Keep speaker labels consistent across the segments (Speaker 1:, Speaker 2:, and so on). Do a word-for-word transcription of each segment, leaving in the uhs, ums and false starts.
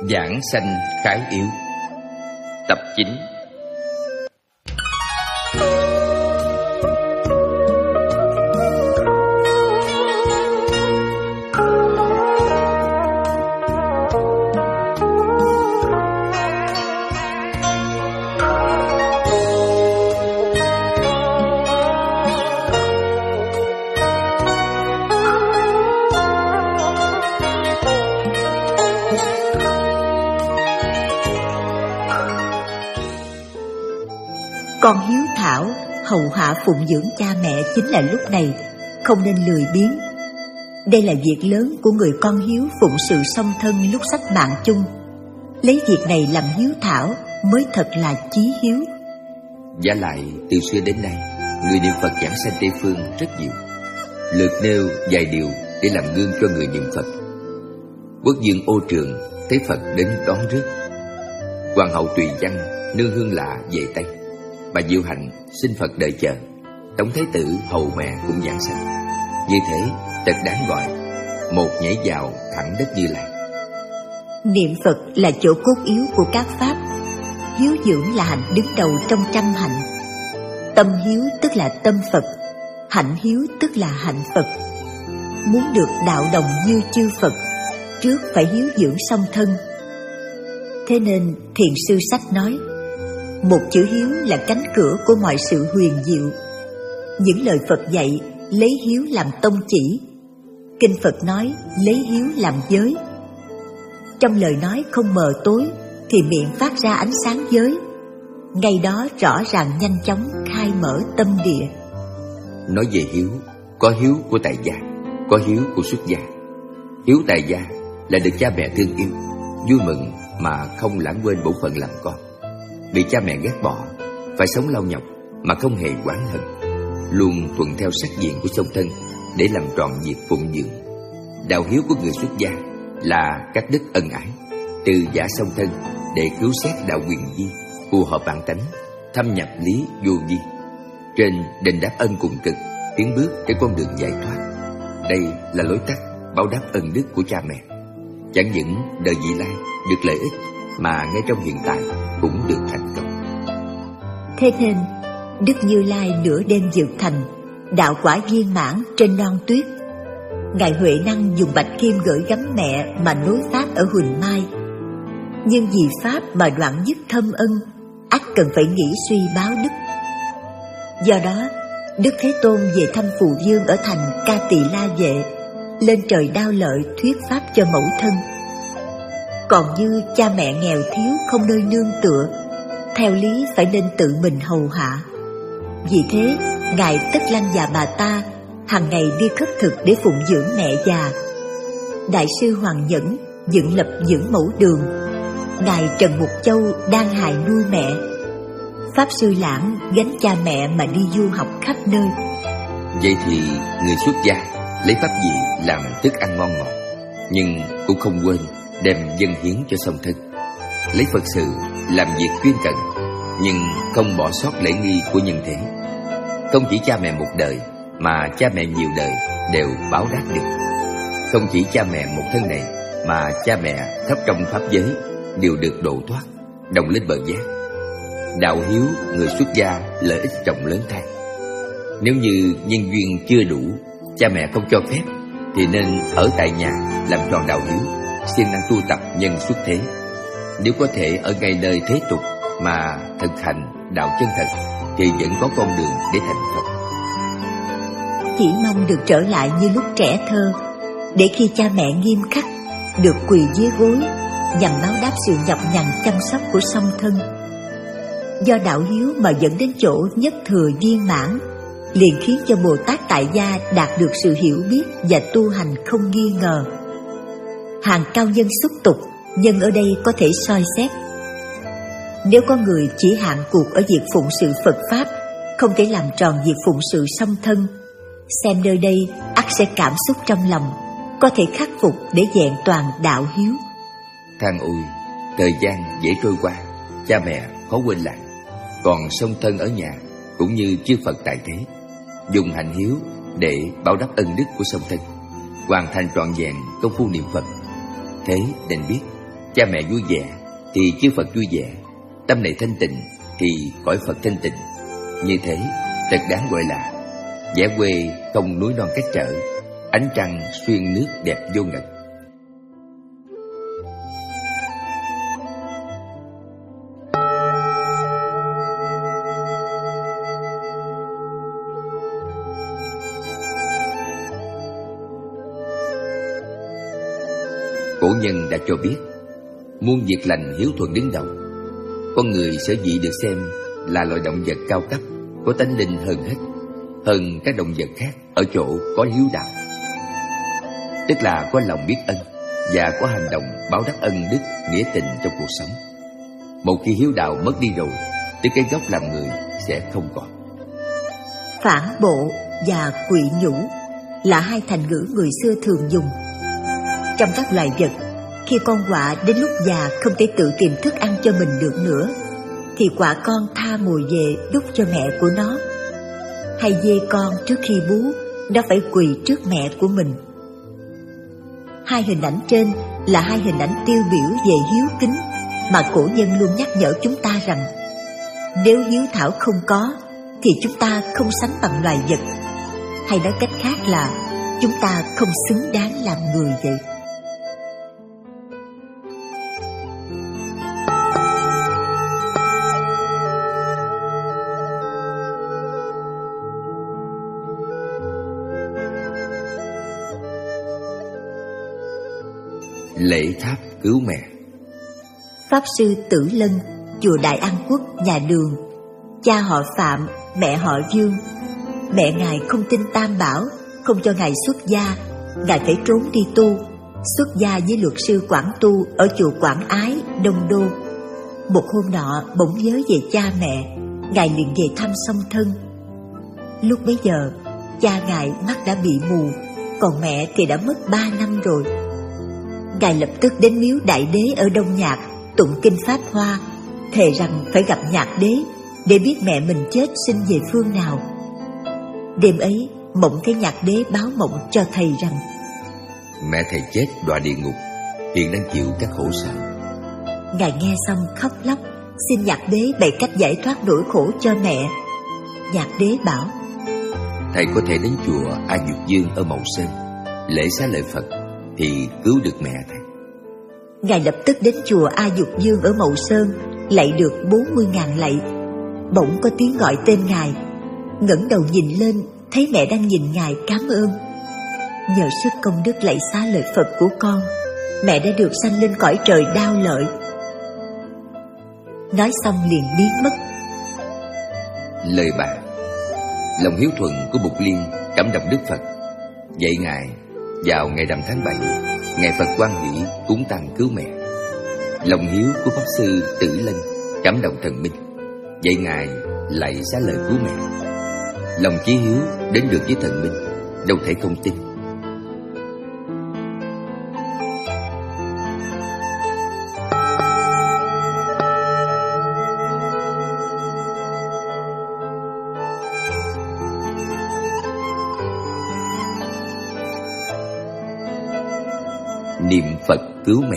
Speaker 1: Giảng sanh khái yếu. Tập chín.
Speaker 2: Con hiếu thảo, hầu hạ phụng dưỡng cha mẹ chính là lúc này, không nên lười biếng. Đây là việc lớn của người con hiếu phụng sự song thân lúc sắp mạng chung. Lấy việc này làm hiếu thảo mới thật là chí hiếu.
Speaker 1: Vả lại, từ xưa đến nay, người niệm Phật giảng sanh Tây Phương rất nhiều. Lượt nêu vài điều để làm gương cho người niệm Phật. Quốc vương Ô Trường thấy Phật đến đón rước. Hoàng hậu Tùy Văn nương hương lạ về Tây. Bà Diệu Hạnh xin Phật đợi chờ. Tống Thái Tử hầu mẹ cũng giảng sanh. Như thế thật đáng gọi, một nhảy vào thẳng đất Như Lai.
Speaker 2: Niệm Phật là chỗ cốt yếu của các pháp. Hiếu dưỡng là hạnh đứng đầu trong trăm hạnh. Tâm hiếu tức là tâm Phật, hạnh hiếu tức là hạnh Phật. Muốn được đạo đồng như chư Phật, trước phải hiếu dưỡng song thân. Thế nên Thiền sư sách nói, một chữ hiếu là cánh cửa của mọi sự huyền diệu. Những lời Phật dạy lấy hiếu làm tông chỉ. Kinh Phật nói lấy hiếu làm giới. Trong lời nói không mờ tối thì miệng phát ra ánh sáng giới. Ngay đó rõ ràng nhanh chóng khai mở tâm địa.
Speaker 1: Nói về hiếu, có hiếu của tại gia, có hiếu của xuất gia. Hiếu tại gia là được cha mẹ thương yêu, vui mừng mà không lãng quên bổn phận làm con. Bị cha mẹ ghét bỏ, phải sống lau nhọc mà không hề oán hận, luôn thuận theo sắc diện của song thân để làm trọn việc phụng dưỡng. Đạo hiếu của người xuất gia là cắt đứt ân ái, từ giả song thân để cứu xét đạo quyền vi, phù hợp bản tánh, thâm nhập lý vô vi. Trên đền đáp ân cùng cực, tiến bước trên con đường giải thoát. Đây là lối tắt báo đáp ân đức của cha mẹ. Chẳng những đời vị lai được lợi ích, mà ngay trong hiện tại cũng được thành công.
Speaker 2: Thế nên Đức Như Lai nửa đêm vượt thành, đạo quả viên mãn trên non tuyết. Ngài Huệ Năng dùng bạch kim gửi gắm mẹ mà nối pháp ở Huỳnh Mai. Nhưng vì pháp mà đoạn dứt thâm ân, ắt cần phải nghĩ suy báo đức. Do đó Đức Thế Tôn về thăm Phụ Vương ở thành Ca Tỳ La Vệ, lên trời đao lợi thuyết pháp cho mẫu thân. Còn như cha mẹ nghèo thiếu không nơi nương tựa, theo lý phải nên tự mình hầu hạ. Vì thế Ngài Tất Lăng và bà ta hàng ngày đi khất thực để phụng dưỡng mẹ già. Đại sư Hoàng Nhẫn dựng lập dưỡng mẫu đường. Ngài Trần Mục Châu đang hài nuôi mẹ. Pháp Sư Lãng gánh cha mẹ mà đi du học khắp nơi.
Speaker 1: Vậy thì người xuất gia lấy pháp vị làm thức ăn ngon ngọt, nhưng cũng không quên đem dâng hiến cho song thân. Lấy Phật sự làm việc chuyên cần, nhưng không bỏ sót lễ nghi của nhân thế. Không chỉ cha mẹ một đời, mà cha mẹ nhiều đời đều báo đáp được. Không chỉ cha mẹ một thân này, mà cha mẹ khắp trong pháp giới đều được độ thoát, đồng lên bờ giác. Đạo hiếu người xuất gia lợi ích trọng lớn thay. Nếu như nhân duyên chưa đủ, cha mẹ không cho phép, thì nên ở tại nhà làm tròn đạo hiếu, siêng năng tu tập nhân xuất thế. Nếu có thể ở ngay nơi thế tục mà thực hành đạo chân thật, thì vẫn có con đường để thành Phật.
Speaker 2: Chỉ mong được trở lại như lúc trẻ thơ, để khi cha mẹ nghiêm khắc được quỳ dưới gối, nhằm báo đáp sự nhọc nhằn chăm sóc của song thân. Do đạo hiếu mà dẫn đến chỗ nhất thừa viên mãn, liền khiến cho Bồ Tát tại gia đạt được sự hiểu biết và tu hành không nghi ngờ. Hàng cao nhân xuất tục, nhân ở đây có thể soi xét. Nếu có người chỉ hạn cuộc ở việc phụng sự Phật Pháp, không thể làm tròn việc phụng sự song thân, xem nơi đây ắt sẽ cảm xúc trong lòng, có thể khắc phục để vẹn toàn đạo hiếu.
Speaker 1: Than ôi, thời gian dễ trôi qua, cha mẹ khó quên lại. Còn song thân ở nhà cũng như chư Phật tại thế, dùng hạnh hiếu để báo đáp ân đức của song thân, hoàn thành trọn vẹn công phu niệm Phật. Thế nên biết, Cha mẹ vui vẻ thì chư Phật vui vẻ, tâm này thanh tịnh thì cõi Phật thanh tịnh. Như thế thật đáng gọi là vẻ quê không núi non cách trở, ánh trăng xuyên nước đẹp vô ngần. Cổ nhân đã cho biết, muôn việc lành hiếu thuận đứng đầu. Con người sở dĩ được xem là loài động vật cao cấp, có tánh linh hơn hết, hơn các động vật khác ở chỗ có hiếu đạo, tức là có lòng biết ân và có hành động báo đáp ân đức nghĩa tình trong cuộc sống. Một khi hiếu đạo mất đi rồi, thì cái gốc làm người sẽ không còn.
Speaker 2: Phản bộ và quỵ nhũ là hai thành ngữ người xưa thường dùng. Trong các loài vật, khi con quạ đến lúc già không thể tự tìm thức ăn cho mình được nữa, thì quạ con tha mồi về đút cho mẹ của nó. Hay dê con trước khi bú, nó phải quỳ trước mẹ của mình. Hai hình ảnh trên là hai hình ảnh tiêu biểu về hiếu kính mà cổ nhân luôn nhắc nhở chúng ta rằng nếu hiếu thảo không có thì chúng ta không sánh bằng loài vật. Hay nói cách khác là chúng ta không xứng đáng làm người vậy.
Speaker 1: Lễ tháp cứu mẹ.
Speaker 2: Pháp sư Tử Lân, chùa Đại An Quốc, nhà Đường, cha họ Phạm, mẹ họ Dương. Mẹ ngài không tin Tam Bảo, không cho ngài xuất gia. Ngài phải trốn đi tu, xuất gia với luật sư Quảng Tu ở chùa Quảng Ái, Đông Đô. Một hôm nọ bỗng nhớ về cha mẹ, ngài liền về thăm song thân. Lúc bấy giờ, cha ngài mắt đã bị mù, còn mẹ thì đã mất ba năm rồi. Ngài lập tức đến miếu Đại Đế ở Đông Nhạc, tụng kinh Pháp Hoa, thề rằng phải gặp Nhạc Đế để biết mẹ mình chết sinh về phương nào. Đêm ấy, mộng thấy Nhạc Đế báo mộng cho thầy rằng
Speaker 1: mẹ thầy chết đọa địa ngục, hiện đang chịu các khổ sở.
Speaker 2: Ngài nghe xong khóc lóc, xin Nhạc Đế bày cách giải thoát nỗi khổ cho mẹ. Nhạc Đế bảo:
Speaker 1: thầy có thể đến chùa A Dược Dương ở Mậu Sơn, lễ xá lợi Phật thì cứu được mẹ thầy.
Speaker 2: Ngài lập tức đến chùa A Dục Dương ở Mậu Sơn, lạy được bốn mươi ngàn lạy. Bỗng có tiếng gọi tên ngài. Ngẩng đầu nhìn lên, thấy mẹ đang nhìn ngài cảm ơn. Nhờ sức công đức lạy xá lợi Phật của con, mẹ đã được sanh lên cõi trời Đao Lợi. Nói xong liền biến mất.
Speaker 1: Lời bà: lòng hiếu thuận của Bụt Liên cảm động Đức Phật. Vậy ngài vào ngày rằm tháng bảy, ngày Phật Quan Hỷ cúng tang cứu mẹ. Lòng hiếu của Pháp sư Tử Lân cảm động thần minh. Vậy ngài lại xá lời cứu mẹ. Lòng chí hiếu đến được với thần minh, đâu thể không tin. Niệm Phật cứu mẹ.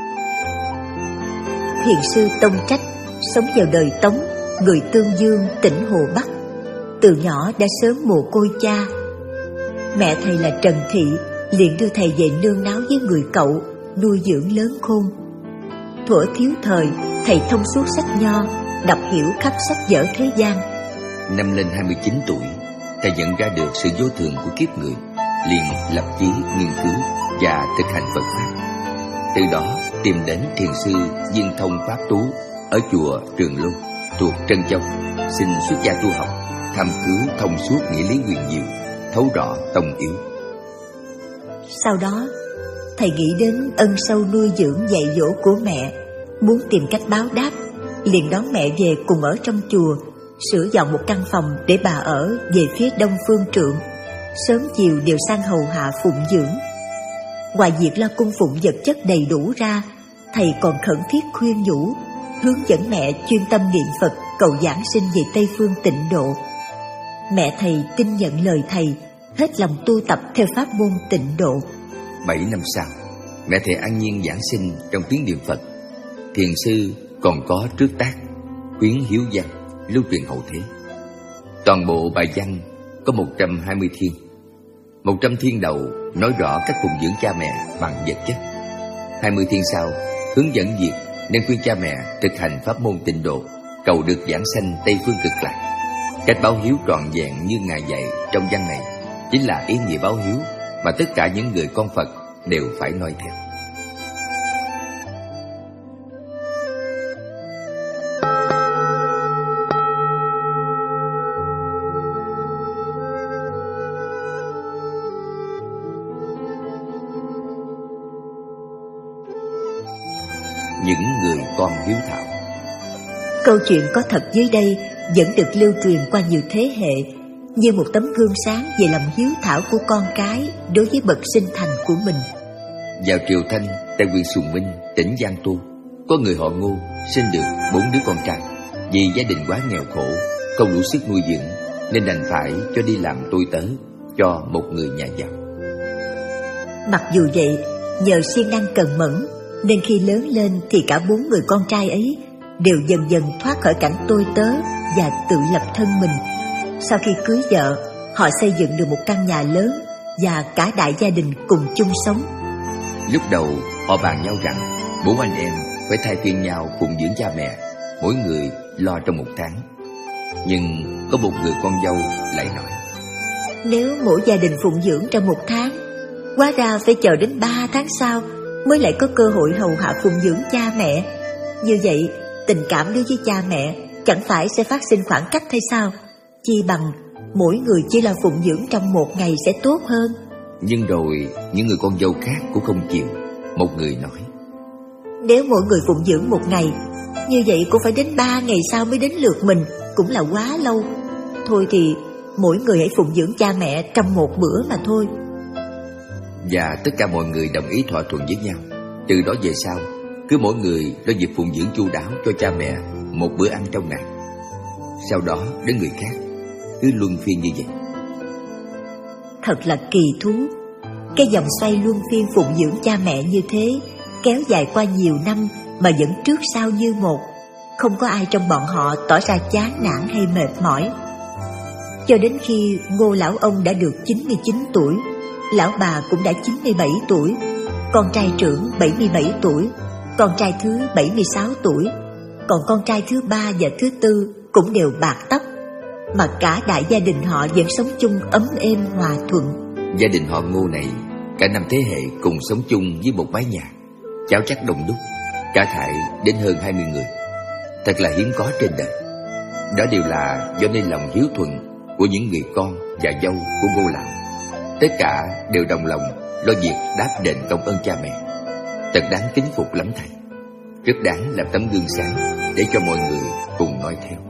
Speaker 2: Thiền sư Tông Trách sống vào đời Tống, người Tương Dương, tỉnh Hồ Bắc. Từ nhỏ đã sớm mồ côi cha. Mẹ thầy là Trần Thị liền đưa thầy về nương náu với người cậu, nuôi dưỡng lớn khôn. Thuở thiếu thời, thầy thông suốt sách nho, đọc hiểu khắp sách vở thế gian.
Speaker 1: Năm lên hai mươi chín tuổi, thầy nhận ra được sự vô thường của kiếp người, liền lập chí nghiên cứu và thực hành Phật pháp. Từ đó tìm đến thiền sư Viên Thông Pháp Tú ở chùa Trường Luân thuộc Trân Châu, xin xuất gia tu học, tham cứu thông suốt nghĩa lý huyền diệu, thấu rõ tông yếu.
Speaker 2: Sau đó, thầy nghĩ đến ân sâu nuôi dưỡng dạy dỗ của mẹ, muốn tìm cách báo đáp, liền đón mẹ về cùng ở trong chùa, sửa dọn một căn phòng để bà ở về phía đông phương trượng, sớm chiều đều sang hầu hạ phụng dưỡng. Ngoài việc lo cung phụng vật chất đầy đủ ra, thầy còn khẩn thiết khuyên nhủ, hướng dẫn mẹ chuyên tâm niệm Phật, cầu giảng sinh về Tây phương tịnh độ. Mẹ thầy tin nhận lời thầy, hết lòng tu tập theo pháp môn tịnh độ.
Speaker 1: Bảy năm sau, mẹ thầy an nhiên giảng sinh trong tiếng niệm Phật thiền sư còn có trước tác Khuyến Hiếu Văn lưu truyền hậu thế. Toàn bộ bài văn có một trăm hai mươi thiên. Một trăm thiên đầu nói rõ cách phụng dưỡng cha mẹ bằng vật chất. Hai mươi thiên sau hướng dẫn việc nên khuyên cha mẹ thực hành pháp môn tịnh độ, cầu được giảng sanh Tây phương cực lạc. Cách báo hiếu trọn vẹn như Ngài dạy trong văn này chính là ý nghĩa báo hiếu mà tất cả những người con Phật đều phải noi theo. Những người con hiếu thảo.
Speaker 2: Câu chuyện có thật dưới đây vẫn được lưu truyền qua nhiều thế hệ như một tấm gương sáng về lòng hiếu thảo của con cái đối với bậc sinh thành của mình.
Speaker 1: Vào triều Thanh, tại huyện Sùng Minh, tỉnh Giang Tô, có người họ Ngô sinh được bốn đứa con trai. Vì gia đình quá nghèo khổ, không đủ sức nuôi dưỡng, nên đành phải cho đi làm tôi tớ cho một người nhà giàu.
Speaker 2: Mặc dù vậy, nhờ siêng năng cần mẫn nên khi lớn lên thì cả bốn người con trai ấy đều dần dần thoát khỏi cảnh tôi tớ và tự lập thân mình. Sau khi cưới vợ, họ xây dựng được một căn nhà lớn và cả đại gia đình cùng chung sống.
Speaker 1: Lúc đầu họ bàn nhau rằng bốn anh em phải thay phiên nhau phụng dưỡng cha mẹ, mỗi người lo trong một tháng. Nhưng có một người con dâu lại nói:
Speaker 2: nếu mỗi gia đình phụng dưỡng trong một tháng, hóa ra phải chờ đến ba tháng sau mới lại có cơ hội hầu hạ phụng dưỡng cha mẹ. Như vậy, tình cảm đối với cha mẹ chẳng phải sẽ phát sinh khoảng cách hay sao? Chi bằng mỗi người chỉ là phụng dưỡng trong một ngày sẽ tốt hơn.
Speaker 1: Nhưng rồi những người con dâu khác cũng không chịu. Một người nói:
Speaker 2: nếu mỗi người phụng dưỡng một ngày, như vậy cũng phải đến ba ngày sau mới đến lượt mình, cũng là quá lâu. Thôi thì mỗi người hãy phụng dưỡng cha mẹ trong một bữa mà thôi.
Speaker 1: Và tất cả mọi người đồng ý thỏa thuận với nhau. Từ đó về sau, cứ mỗi người lo việc phụng dưỡng chu đáo cho cha mẹ một bữa ăn trong ngày. Sau đó đến người khác, cứ luân phiên như vậy.
Speaker 2: Thật là kỳ thú. Cái vòng xoay luân phiên phụng dưỡng cha mẹ như thế kéo dài qua nhiều năm mà vẫn trước sau như một. Không có ai trong bọn họ tỏ ra chán nản hay mệt mỏi. Cho đến khi Ngô lão ông đã được chín mươi chín tuổi, lão bà cũng đã chín mươi bảy tuổi, con trai trưởng bảy mươi bảy tuổi, con trai thứ bảy mươi sáu tuổi, còn con trai thứ ba và thứ tư cũng đều bạc tóc, mà cả đại gia đình họ vẫn sống chung ấm êm hòa thuận.
Speaker 1: Gia đình họ Ngô này cả năm thế hệ cùng sống chung với một mái nhà, cháu chắc đông đúc, cả thảy đến hơn hai mươi người. Thật là hiếm có trên đời. Đó đều là do nên lòng hiếu thuận của những người con và dâu của Ngô lão. Tất cả đều đồng lòng lo việc đáp đền công ơn cha mẹ. Thật đáng kính phục lắm thầy. Rất đáng làm tấm gương sáng để cho mọi người cùng noi theo.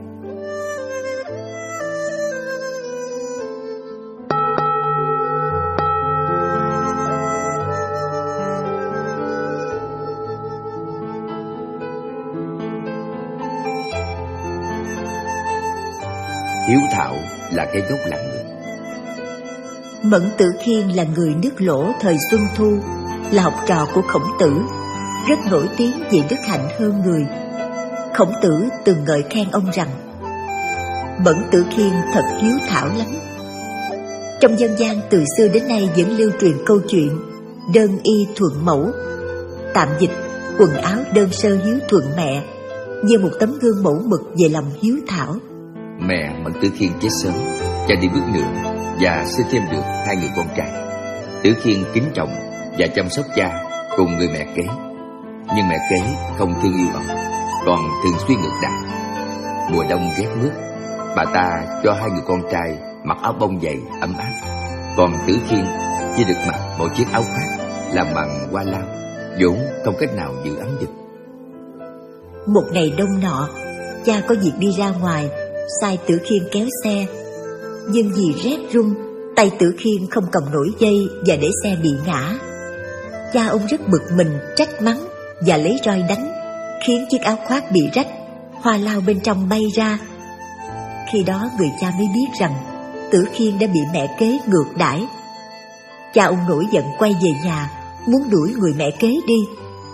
Speaker 1: Hiếu thảo là cái gốc làm người.
Speaker 2: Mẫn Tử Khiên là người nước Lỗ thời Xuân Thu, là học trò của Khổng Tử, rất nổi tiếng về đức hạnh hơn người. Khổng Tử từng ngợi khen ông rằng: Mẫn Tử Khiên thật hiếu thảo lắm. Trong dân gian từ xưa đến nay vẫn lưu truyền câu chuyện đơn y thuận mẫu, tạm dịch quần áo đơn sơ hiếu thuận mẹ, như một tấm gương mẫu mực về lòng hiếu thảo.
Speaker 1: Mẹ Mẫn Tử Khiên chết sớm, cha đi bước nữa và sinh thêm được hai người con trai. Tử Khiên kính trọng và chăm sóc cha cùng người mẹ kế. Nhưng mẹ kế không thương yêu ông, còn thường xuyên ngược đại. Mùa đông rét mướt, bà ta cho hai người con trai mặc áo bông dày ấm áp, còn Tử Khiên chỉ được mặc một chiếc áo khoác làm bằng hoa lam, vốn không cách nào giữ ấm được.
Speaker 2: Một ngày đông nọ, cha có việc đi ra ngoài, sai Tử Khiên kéo xe. Nhưng vì rét run, tay Tử Khiên không cầm nổi dây và để xe bị ngã. Cha ông rất bực mình, trách mắng và lấy roi đánh, khiến chiếc áo khoác bị rách, hoa lao bên trong bay ra. Khi đó người cha mới biết rằng Tử Khiên đã bị mẹ kế ngược đãi. Cha ông nổi giận quay về nhà, muốn đuổi người mẹ kế đi.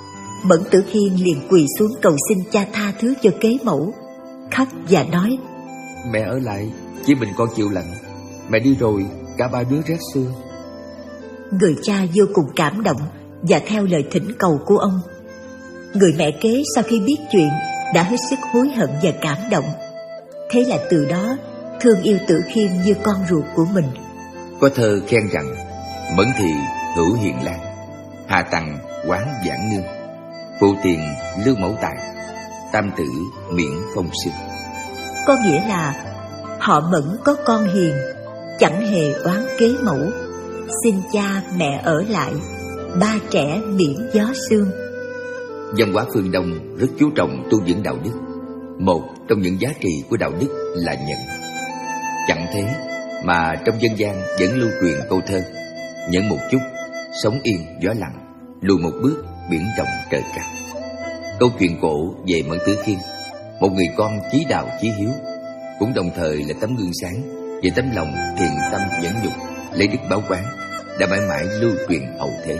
Speaker 2: Mẫn Tử Khiêm liền quỳ xuống cầu xin cha tha thứ cho kế mẫu, khóc và nói:
Speaker 1: Mẹ ở lại, chỉ mình con chịu lạnh. Mẹ đi rồi, cả ba đứa rét xương.
Speaker 2: Người cha vô cùng cảm động và theo lời thỉnh cầu của ông. Người mẹ kế sau khi biết chuyện đã hết sức hối hận và cảm động. Thế là từ đó thương yêu Tử Khiêm như con ruột của mình.
Speaker 1: Có thơ khen rằng: Mẫn thì hữu hiền lang, hạ tằng quán giảng nương, phụ tiền lưu mẫu tài, tam tử miễn phong sinh.
Speaker 2: Có nghĩa là họ Mẫn có con hiền, chẳng hề oán kế mẫu, xin cha mẹ ở lại, ba trẻ miễn gió sương.
Speaker 1: Văn hóa phương Đông rất chú trọng tu dưỡng đạo đức. Một trong những giá trị của đạo đức là nhẫn. Chẳng thế mà trong dân gian vẫn lưu truyền câu thơ: nhẫn một chút, sống yên gió lặng, lùi một bước, biển rộng trời cao. Câu chuyện cổ về Mẫn Tử Khiêm, một người con chí đạo chí hiếu, cũng đồng thời là tấm gương sáng về tấm lòng thiện tâm nhẫn nhục, lấy đức báo quán, đã mãi mãi lưu truyền hậu thế.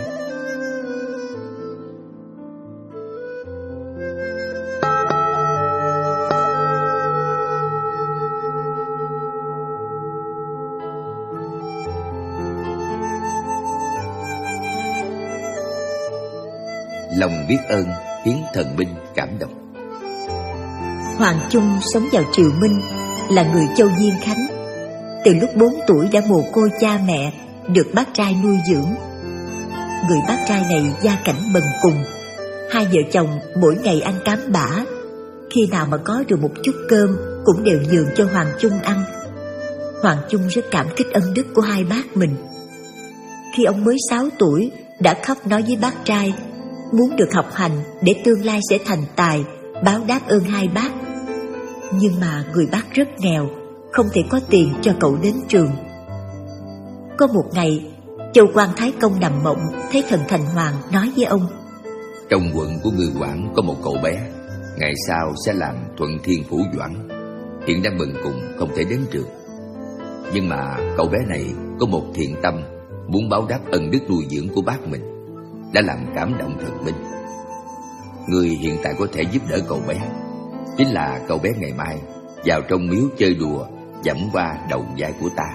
Speaker 1: Lòng biết ơn khiến thần binh cảm động.
Speaker 2: Hoàng Chung sống vào triều Minh, là người Châu Diên Khánh. Từ lúc bốn tuổi đã mồ côi cha mẹ, được bác trai nuôi dưỡng. Người bác trai này gia cảnh bần cùng, hai vợ chồng mỗi ngày ăn cám bã. Khi nào mà có được một chút cơm cũng đều nhường cho Hoàng Chung ăn. Hoàng Chung rất cảm kích ân đức của hai bác mình. Khi ông mới sáu tuổi đã khóc nói với bác trai muốn được học hành để tương lai sẽ thành tài, báo đáp ơn hai bác. Nhưng mà người bác rất nghèo, không thể có tiền cho cậu đến trường. Có một ngày, Châu Quan Thái Công nằm mộng thấy thần Thành Hoàng nói với ông:
Speaker 1: Trong quận của người Quảng có một cậu bé, ngày sau sẽ làm Thuận Thiên Phủ Doãn, hiện đang bần cùng không thể đến trường. Nhưng mà cậu bé này có một thiện tâm, muốn báo đáp ân đức nuôi dưỡng của bác mình, đã làm cảm động thần minh. Người hiện tại có thể giúp đỡ cậu bé chính là cậu bé ngày mai vào trong miếu chơi đùa, dẫm qua đầu vai của ta.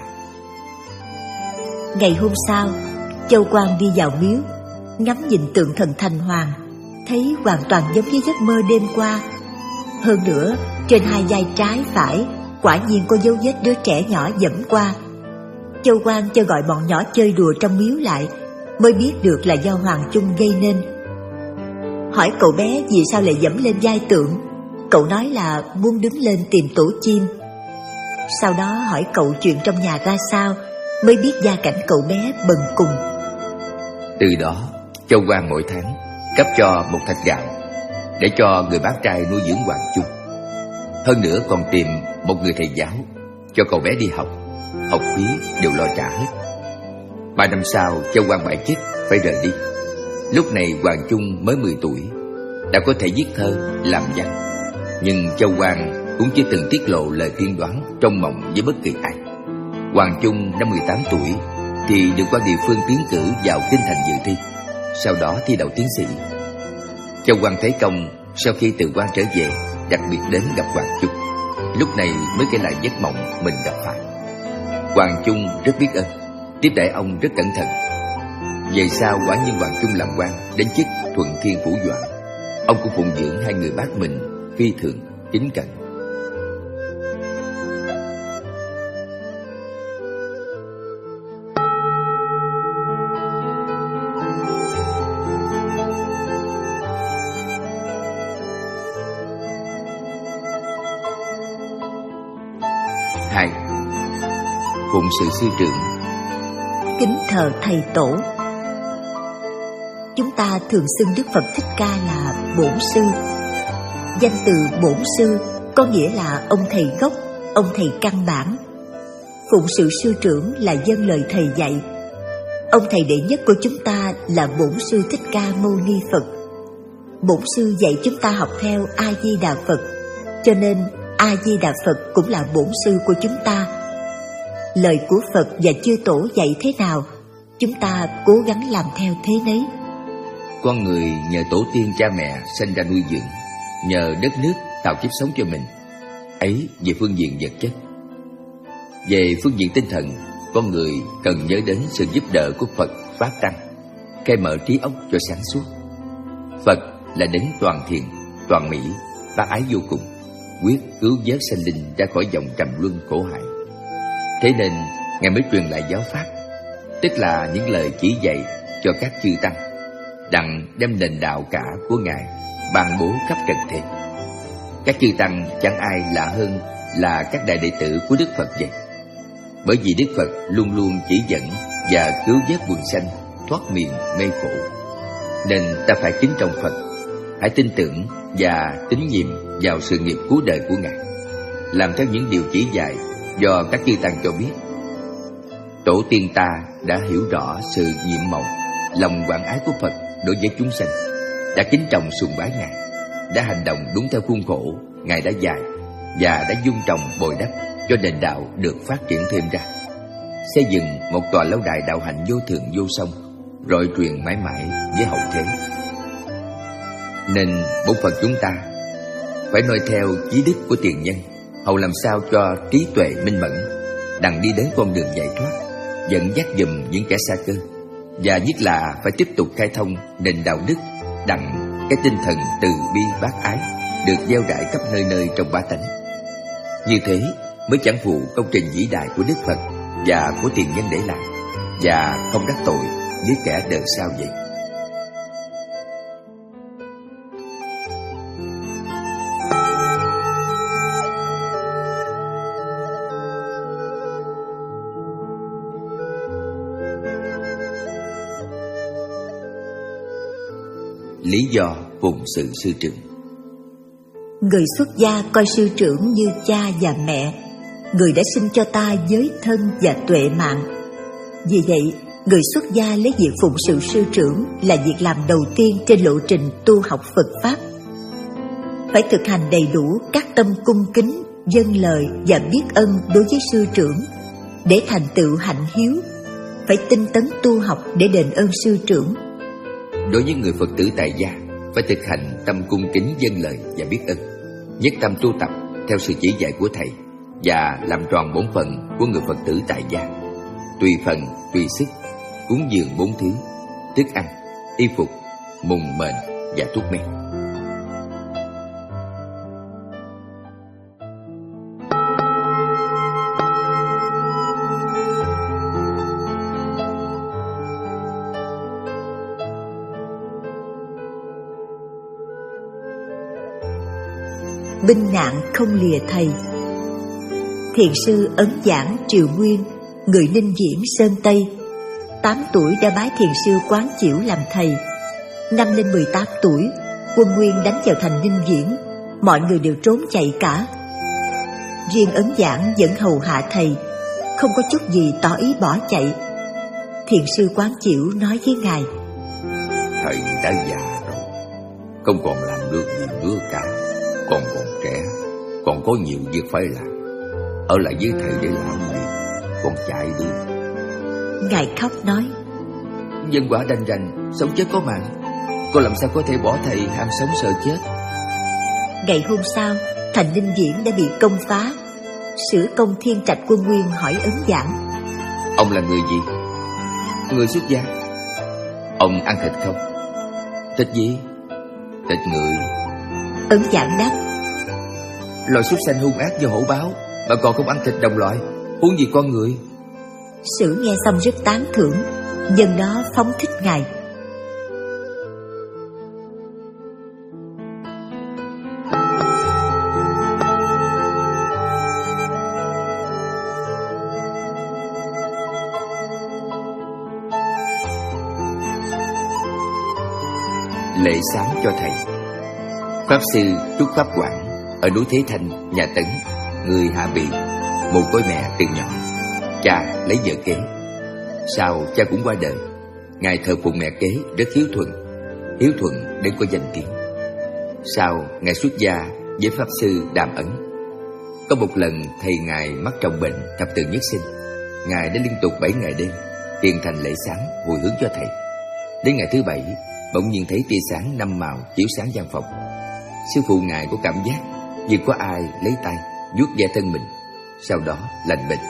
Speaker 2: Ngày hôm sau, Châu Quan đi vào miếu, ngắm nhìn tượng thần Thành Hoàng, thấy hoàn toàn giống với giấc mơ đêm qua. Hơn nữa, trên hai vai trái phải quả nhiên có dấu vết đứa trẻ nhỏ dẫm qua. Châu Quan cho gọi bọn nhỏ chơi đùa trong miếu lại, mới biết được là do Hoàng Chung gây nên. Hỏi cậu bé vì sao lại dẫm lên vai tượng, cậu nói là muốn đứng lên tìm tổ chim. Sau đó hỏi cậu chuyện trong nhà ra sao, mới biết gia cảnh cậu bé bần cùng.
Speaker 1: Từ đó, Châu Quan mỗi tháng cấp cho một thạch gạo để cho người bác trai nuôi dưỡng Hoàng Chung. Hơn nữa còn tìm một người thầy giáo cho cậu bé đi học, học phí đều lo trả hết. Ba năm sau, Châu Quan bãi chức phải rời đi. Lúc này Hoàng Chung mới mười tuổi, đã có thể viết thơ, làm văn. Nhưng Châu Quan cũng chưa từng tiết lộ lời tiên đoán trong mộng với bất kỳ ai. Hoàng Chung năm mười tám tuổi thì được quan địa phương tiến cử vào kinh thành dự thi, sau đó thi đậu tiến sĩ. Châu Quan Thế Công sau khi từ quan trở về, đặc biệt đến gặp Hoàng Chung. Lúc này mới kể lại giấc mộng mình gặp phải. Hoàng Chung rất biết ơn, tiếp đãi ông rất cẩn thận. Về sau quả nhiên Hoàng Chung làm quan đến chức Thuận Thiên Phủ Doãn. Ông cũng phụng dưỡng hai người bác mình phi thường kính cẩn. Hai, phụng sự sư trưởng.
Speaker 2: Kính thờ thầy tổ. Chúng ta thường xưng Đức Phật Thích Ca là Bổn Sư. Danh từ Bổn Sư có nghĩa là ông thầy gốc, ông thầy căn bản. Phụng sự sư trưởng là vâng lời thầy dạy. Ông thầy đệ nhất của chúng ta là Bổn Sư Thích Ca Mâu Ni Phật. Bổn Sư dạy chúng ta học theo A Di Đà Phật, cho nên A Di Đà Phật cũng là Bổn Sư của chúng ta. Lời của Phật và chư tổ dạy thế nào, chúng ta cố gắng làm theo thế nấy.
Speaker 1: con người nhờ tổ tiên cha mẹ sinh ra nuôi dưỡng, nhờ đất nước tạo kiếp sống cho mình. Ấy về phương diện vật chất. Về phương diện tinh thần, con người cần nhớ đến sự giúp đỡ của Phật Pháp Tăng, khai mở trí óc cho sáng suốt. Phật là đấng toàn thiện, toàn mỹ, bác ái vô cùng, quyết cứu vớt sinh linh ra khỏi vòng trầm luân khổ hại. Thế nên Ngài mới truyền lại giáo pháp, tức là những lời chỉ dạy cho các chư tăng, đặng đem nền đạo cả của Ngài ban bố khắp trần thế. Các chư tăng chẳng ai lạ hơn là các đại đệ tử của Đức Phật vậy. Bởi vì Đức Phật luôn luôn chỉ dẫn và cứu vớt quần sanh thoát miền mê khổ, nên ta phải kính trọng Phật, hãy tin tưởng và tín nhiệm vào sự nghiệp cứu đời của Ngài, làm theo những điều chỉ dạy do các chư tăng cho biết. Tổ tiên ta đã hiểu rõ sự nhiệm màu, lòng quảng ái của Phật đối với chúng sanh, đã kính trọng sùng bái Ngài, đã hành động đúng theo khuôn khổ Ngài đã dạy, và đã dung trồng bồi đắp cho nền đạo được phát triển thêm ra, xây dựng một tòa lâu đài đạo hạnh vô thượng vô song, rọi truyền mãi mãi với hậu thế. Nên bổn phận chúng ta phải noi theo chí đức của tiền nhân, hầu làm sao cho trí tuệ minh mẫn, đặng đi đến con đường giải thoát, dẫn dắt giùm những kẻ xa cơ, và nhất là phải tiếp tục khai thông nền đạo đức, đặng cái tinh thần từ bi bác ái được gieo rải khắp nơi nơi trong bá tánh. Như thế mới chẳng phụ công trình vĩ đại của Đức Phật và của tiền nhân để lại, và không đắc tội với kẻ đời sau vậy. Lý do phụng sự sư trưởng.
Speaker 2: Người xuất gia coi sư trưởng như cha và mẹ, người đã sinh cho ta giới thân và tuệ mạng. Vì vậy, người xuất gia lấy việc phụng sự sư trưởng là việc làm đầu tiên trên lộ trình tu học Phật Pháp. Phải thực hành đầy đủ các tâm cung kính, vâng lời và biết ơn đối với sư trưởng để thành tựu hạnh hiếu. Phải tinh tấn tu học để đền ơn sư trưởng.
Speaker 1: Đối với người Phật tử tại gia, phải thực hành tâm cung kính vâng lời và biết ơn, nhất tâm tu tập theo sự chỉ dạy của thầy, và làm tròn bổn phận của người Phật tử tại gia, tùy phần tùy sức cúng dường bốn thứ: thức ăn, y phục, mùng mền và thuốc men.
Speaker 2: Binh nạn không lìa thầy. Thiền sư Ấn Giảng Triều Nguyên, người Ninh Viễn Sơn Tây, tám tuổi đã bái thiền sư Quán Chiểu làm thầy. Năm lên mười tám tuổi, quân Nguyên đánh vào thành Ninh Viễn, mọi người đều trốn chạy cả. Riêng Ấn Giảng vẫn hầu hạ thầy, không có chút gì tỏ ý bỏ chạy. Thiền sư Quán Chiểu nói với ngài:
Speaker 1: Thầy đã già rồi, không còn làm được gì nữa cả, còn còn trẻ, còn có nhiều việc phải làm. Ở lại với thầy để làm gì? Con chạy đi.
Speaker 2: Ngài khóc nói:
Speaker 1: Dân quả đành rành, sống chết có mạng, con làm sao có thể bỏ thầy ham sống sợ chết.
Speaker 2: Ngày hôm sau, thành Ninh Viễn đã bị công phá. Sử Công Thiên Trạch quân Nguyên hỏi Ấn Giảng:
Speaker 1: Ông là người gì? Người xuất gia. Ông ăn thịt không? Thịt gì? Thịt người.
Speaker 2: Ấn Giảng đáp:
Speaker 1: Loài súc sanh hung ác như hổ báo mà còn không ăn thịt đồng loại, huống gì con người.
Speaker 2: Sử nghe xong rất tán thưởng, dân đó phóng thích ngài.
Speaker 1: Lễ sám cho thầy. Pháp sư Trúc Pháp Quảng ở núi Thế Thanh, nhà Tấn, người Hạ Bì, một côi mẹ từ nhỏ. Cha lấy vợ kế. Sau cha cũng qua đời. Ngài thờ phụng mẹ kế rất hiếu thuận, hiếu thuận đến có danh tiếng. Sau ngài xuất gia với pháp sư Đàm Ấn. Có một lần thầy ngài mắc trọng bệnh thập tử nhất sinh, ngài đã liên tục bảy ngày đêm tiền thành lễ sáng hồi hướng cho thầy. Đến ngày thứ bảy, bỗng nhiên thấy tia sáng năm màu chiếu sáng gian phòng. Sư phụ ngài có cảm giác như có ai lấy tay vuốt ve thân mình, sau đó lành bệnh.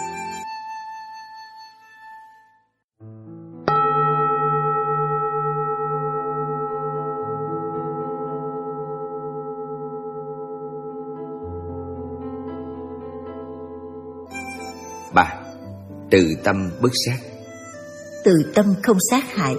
Speaker 1: Ba. Từ tâm bất sát.
Speaker 2: Từ tâm không sát hại.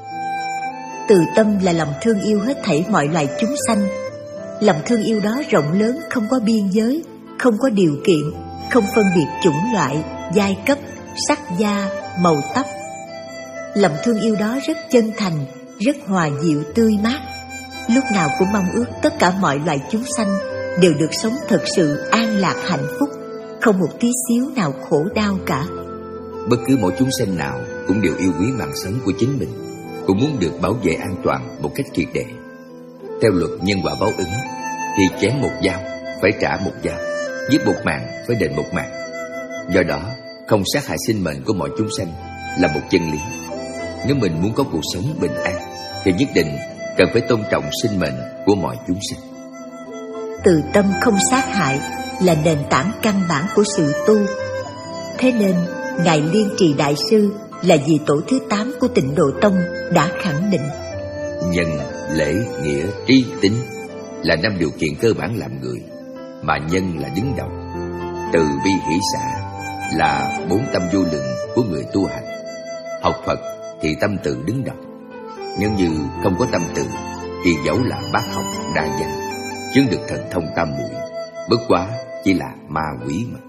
Speaker 2: Từ tâm là lòng thương yêu hết thảy mọi loài chúng sanh. Lòng thương yêu đó rộng lớn, không có biên giới, không có điều kiện, không phân biệt chủng loại, giai cấp, sắc da, màu tóc. Lòng thương yêu đó rất chân thành, rất hòa dịu tươi mát, lúc nào cũng mong ước tất cả mọi loài chúng sanh đều được sống thật sự an lạc hạnh phúc, không một tí xíu nào khổ đau cả.
Speaker 1: Bất cứ mỗi chúng sanh nào cũng đều yêu quý mạng sống của chính mình, cũng muốn được bảo vệ an toàn một cách triệt để. Theo luật nhân quả báo ứng thì chém một dao phải trả một dao, giết một mạng phải đền một mạng. Do đó, không sát hại sinh mệnh của mọi chúng sanh là một chân lý. Nếu mình muốn có cuộc sống bình an thì nhất định cần phải tôn trọng sinh mệnh của mọi chúng sanh.
Speaker 2: Từ tâm không sát hại là nền tảng căn bản của sự tu. Thế nên Ngài Liên Trì Đại Sư là vị tổ thứ tám của Tịnh Độ Tông đã khẳng định:
Speaker 1: nhân, lễ, nghĩa, trí, tính là năm điều kiện cơ bản làm người, mà nhân là đứng đầu. Từ bi hỷ xả là bốn tâm vô lượng của người tu hành. Học Phật thì tâm từ đứng đầu. Nếu như không có tâm từ thì dẫu là bác học đa danh, chứng được thần thông tam muội, bất quá chỉ là ma quỷ mà.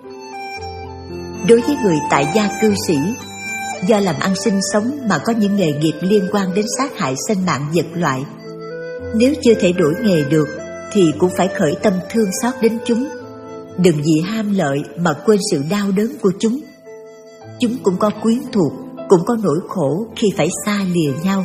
Speaker 2: Đối với người tại gia cư sĩ, do làm ăn sinh sống mà có những nghề nghiệp liên quan đến sát hại sinh mạng vật loại, nếu chưa thể đổi nghề được thì cũng phải khởi tâm thương xót đến chúng. Đừng vì ham lợi mà quên sự đau đớn của chúng. Chúng cũng có quyến thuộc, cũng có nỗi khổ khi phải xa lìa nhau.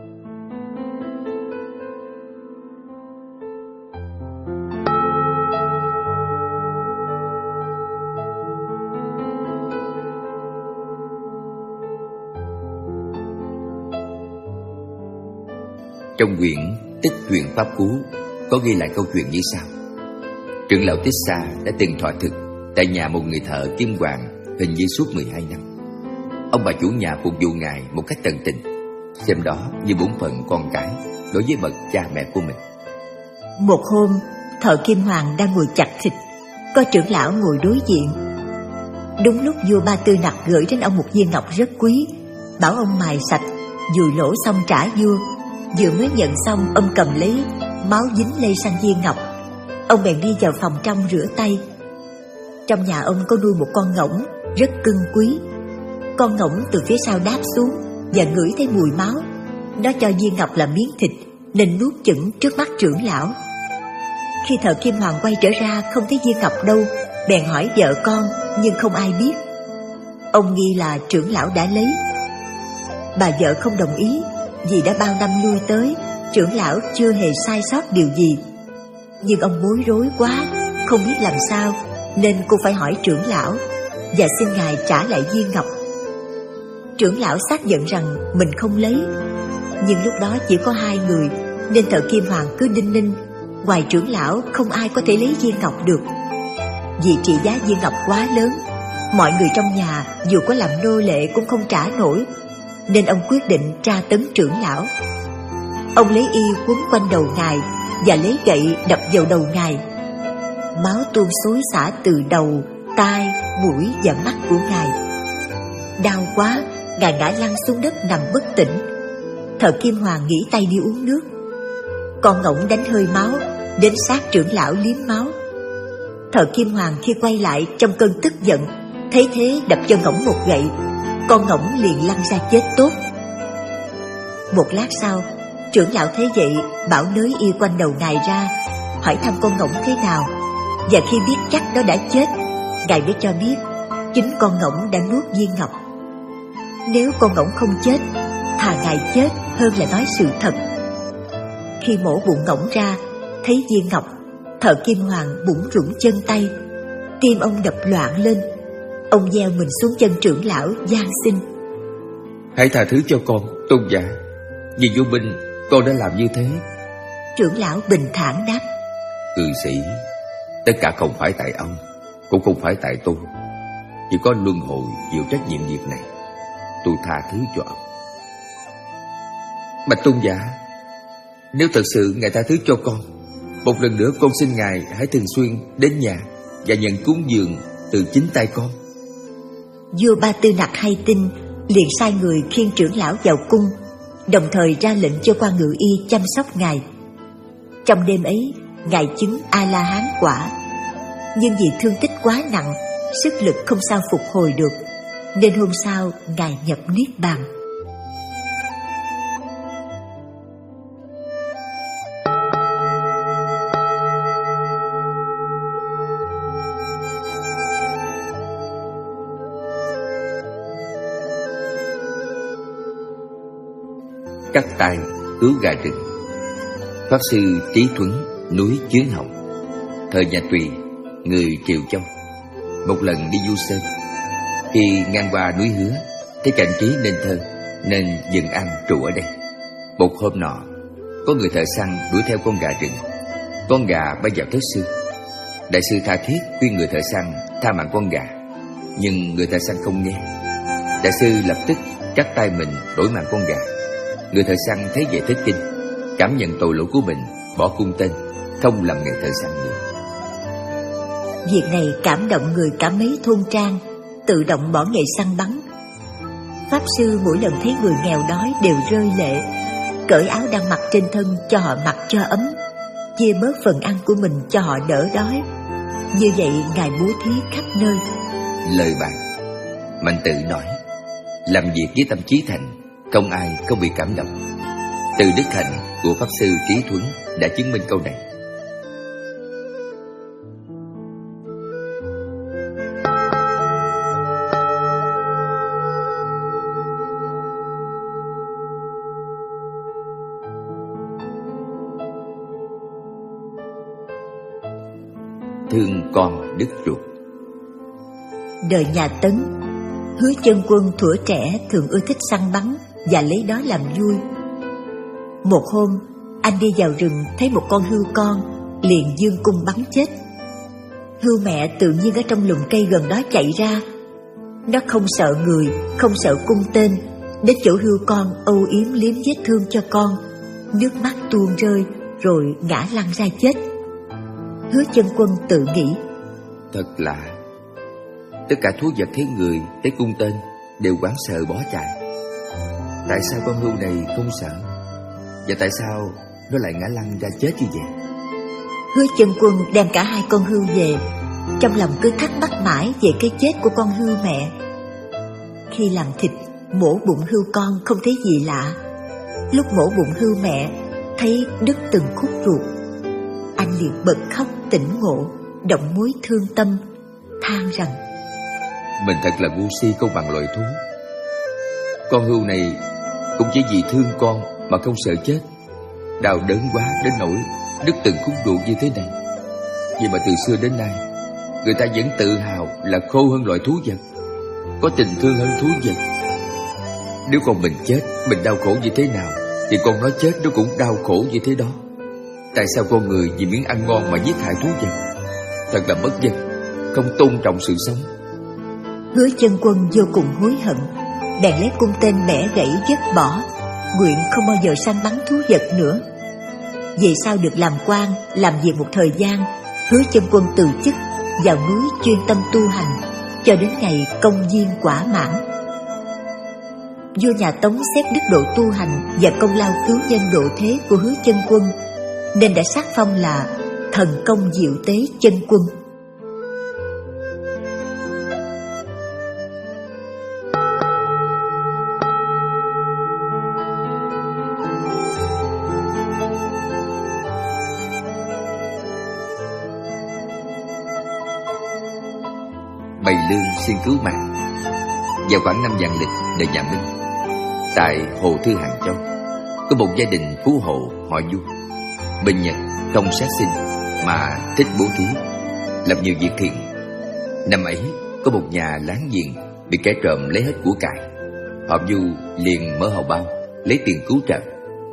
Speaker 1: Trong quyển Tích Truyền Pháp Cú có ghi lại câu chuyện như sau. Trưởng lão Tích Sa đã từng thọ thực tại nhà một người thợ kim hoàng hình như suốt mười hai năm. Ông bà chủ nhà phục vụ ngài một cách tận tình, xem đó như bổn phận con cái đối với bậc cha mẹ của mình.
Speaker 2: Một hôm, thợ kim hoàng đang ngồi chặt thịt, có trưởng lão ngồi đối diện. Đúng lúc vua Ba Tư Nặc gửi đến ông một viên ngọc rất quý, bảo ông mài sạch, dùi lỗ xong trả vua. Vừa mới nhận xong, ông cầm lấy, máu dính lây sang viên ngọc. Ông bèn đi vào phòng trong rửa tay. Trong nhà ông có nuôi một con ngỗng rất cưng quý. Con ngỗng từ phía sau đáp xuống và ngửi thấy mùi máu. Nó cho viên ngọc làm miếng thịt nên nuốt chửng trước mắt trưởng lão. Khi thợ kim hoàng quay trở ra không thấy viên ngọc đâu, bèn hỏi vợ con nhưng không ai biết. Ông nghi là trưởng lão đã lấy. Bà vợ không đồng ý, vì đã bao năm lui tới, trưởng lão chưa hề sai sót điều gì. Nhưng ông bối rối quá, không biết làm sao, nên cô phải hỏi trưởng lão và xin ngài trả lại viên ngọc. Trưởng lão xác nhận rằng mình không lấy, nhưng lúc đó chỉ có hai người nên thợ kim hoàng cứ đinh ninh, ngoài trưởng lão không ai có thể lấy viên ngọc được. Vì trị giá viên ngọc quá lớn, mọi người trong nhà dù có làm nô lệ cũng không trả nổi, nên ông quyết định tra tấn trưởng lão. Ông lấy y quấn quanh đầu ngài và lấy gậy đập vào đầu ngài. Máu tuôn xối xả từ đầu, tai, mũi và mắt của ngài. Đau quá, ngài ngã lăn xuống đất nằm bất tỉnh. Thợ kim hoàng nghỉ tay đi uống nước. Con ngỗng đánh hơi máu đến xác trưởng lão liếm máu. Thợ kim hoàng khi quay lại trong cơn tức giận, thấy thế đập cho ngỗng một gậy. Con ngỗng liền lăn ra chết tốt. Một lát sau, trưởng lão thấy vậy bảo nới y quanh đầu ngài ra, hỏi thăm con ngỗng thế nào. Và khi biết chắc nó đã chết, ngài mới cho biết chính con ngỗng đã nuốt viên ngọc. Nếu con ngỗng không chết, thà ngài chết hơn là nói sự thật. Khi mổ bụng ngỗng ra, thấy viên ngọc, thợ kim hoàng bủn rủn chân tay, tim ông đập loạn lên. Ông gieo mình xuống chân trưởng lão van xin:
Speaker 1: Hãy tha thứ cho con, tôn giả. Vì vua Minh con đã làm như thế.
Speaker 2: Trưởng lão bình thản đáp.
Speaker 1: Cư sĩ, tất cả không phải tại ông, cũng không phải tại tôi. Chỉ có luân hồi chịu trách nhiệm việc này. Tôi tha thứ cho ông. Bạch tôn giả, nếu thật sự ngài tha thứ cho con, một lần nữa con xin ngài hãy thường xuyên đến nhà và nhận cúng dường từ chính tay con.
Speaker 2: Vua Ba Tư Nặc hay tin, liền sai người khiêng trưởng lão vào cung, đồng thời ra lệnh cho quan ngự y chăm sóc ngài. Trong đêm ấy, ngài chứng A La Hán quả, nhưng vì thương tích quá nặng, sức lực không sao phục hồi được, nên hôm sau ngài nhập niết bàn.
Speaker 1: Cắt tay cứu gà rừng. Pháp sư Trí Thuấn, núi Chướng Hồng, thời nhà Tùy, người Triệu Châu. Một lần đi du sơn, khi ngang qua núi Hứa, thấy cảnh trí nên thơ, nên dừng ăn trụ ở đây. Một hôm nọ, có người thợ săn đuổi theo con gà rừng. Con gà bay vào thất sư. Đại sư tha thiết khuyên người thợ săn tha mạng con gà, nhưng người thợ săn không nghe. Đại sư lập tức cắt tay mình đổi mạng con gà. Người thợ săn thấy vậy thất kinh, cảm nhận tội lỗi của mình, bỏ cung tên, không làm nghề thợ săn nữa.
Speaker 2: Việc này cảm động người cả mấy thôn trang, tự động bỏ nghề săn bắn. Pháp sư mỗi lần thấy người nghèo đói đều rơi lệ, cởi áo đang mặc trên thân cho họ mặc cho ấm, chia bớt phần ăn của mình cho họ đỡ đói. Như vậy ngài bố thí khắp nơi.
Speaker 1: Lời bạn Mạnh Tự nói, làm việc với tâm trí thành, không ai không bị cảm động. Từ đức hạnh của Pháp sư Trí Thuấn đã chứng minh câu này. Thương con đứt ruột.
Speaker 2: Đời nhà Tấn, Hứa Chân Quân thuở trẻ thường ưa thích săn bắn và lấy đó làm vui. Một hôm, anh đi vào rừng thấy một con hươu con, liền giương cung bắn chết. Hươu mẹ tự nhiên ở trong lùm cây gần đó chạy ra. Nó không sợ người, không sợ cung tên, đến chỗ hươu con âu yếm liếm vết thương cho con, nước mắt tuôn rơi rồi ngã lăn ra chết. Hứa Chân Quân tự nghĩ,
Speaker 1: thật lạ, tất cả thú vật thấy người, thấy cung tên đều hoảng sợ bỏ chạy. Tại sao con hươu này không sợ? Và tại sao nó lại ngã lăn ra chết như vậy?
Speaker 2: Hứa Chân Quân đem cả hai con hươu về, trong lòng cứ thắc mắc mãi về cái chết của con hươu mẹ. Khi làm thịt, mổ bụng hươu con không thấy gì lạ. Lúc mổ bụng hươu mẹ, thấy đứt từng khúc ruột. Anh liền bật khóc tỉnh ngộ, động mối thương tâm, than rằng
Speaker 1: mình thật là ngu si không bằng loài thú. Con hươu này cũng chỉ vì thương con mà không sợ chết, đau đớn quá đến nỗi đứt từng khúc ruột như thế này. Vậy mà từ xưa đến nay, người ta vẫn tự hào là khôn hơn loài thú vật, có tình thương hơn thú vật. Nếu con mình chết, mình đau khổ như thế nào, thì con nó chết nó cũng đau khổ như thế đó. Tại sao con người vì miếng ăn ngon mà giết hại thú vật? Thật là bất nhân, không tôn trọng sự sống.
Speaker 2: Hứa Chân Quân vô cùng hối hận, bèn lấy cung tên bẻ gãy vứt bỏ, nguyện không bao giờ săn bắn thú vật nữa. Về sau được làm quan, làm việc một thời gian, Hứa Chân Quân từ chức, vào núi chuyên tâm tu hành, cho đến ngày công viên quả mãn. Vua nhà Tống xét đức độ tu hành và công lao cứu nhân độ thế của Hứa Chân Quân, nên đã sắc phong là thần công diệu tế chân quân.
Speaker 1: Bày lương xin cứu mạng. Vào khoảng năm vạn lịch đời nhà Minh, tại Hồ Thư Hàng Châu, có một gia đình phú hộ họ Vua. Bình nhật không sát sinh mà thích bố thí, làm nhiều việc thiện. Năm ấy có một nhà láng giềng bị kẻ trộm lấy hết của cải. Họ Vua liền mở hòm bao lấy tiền cứu trợ.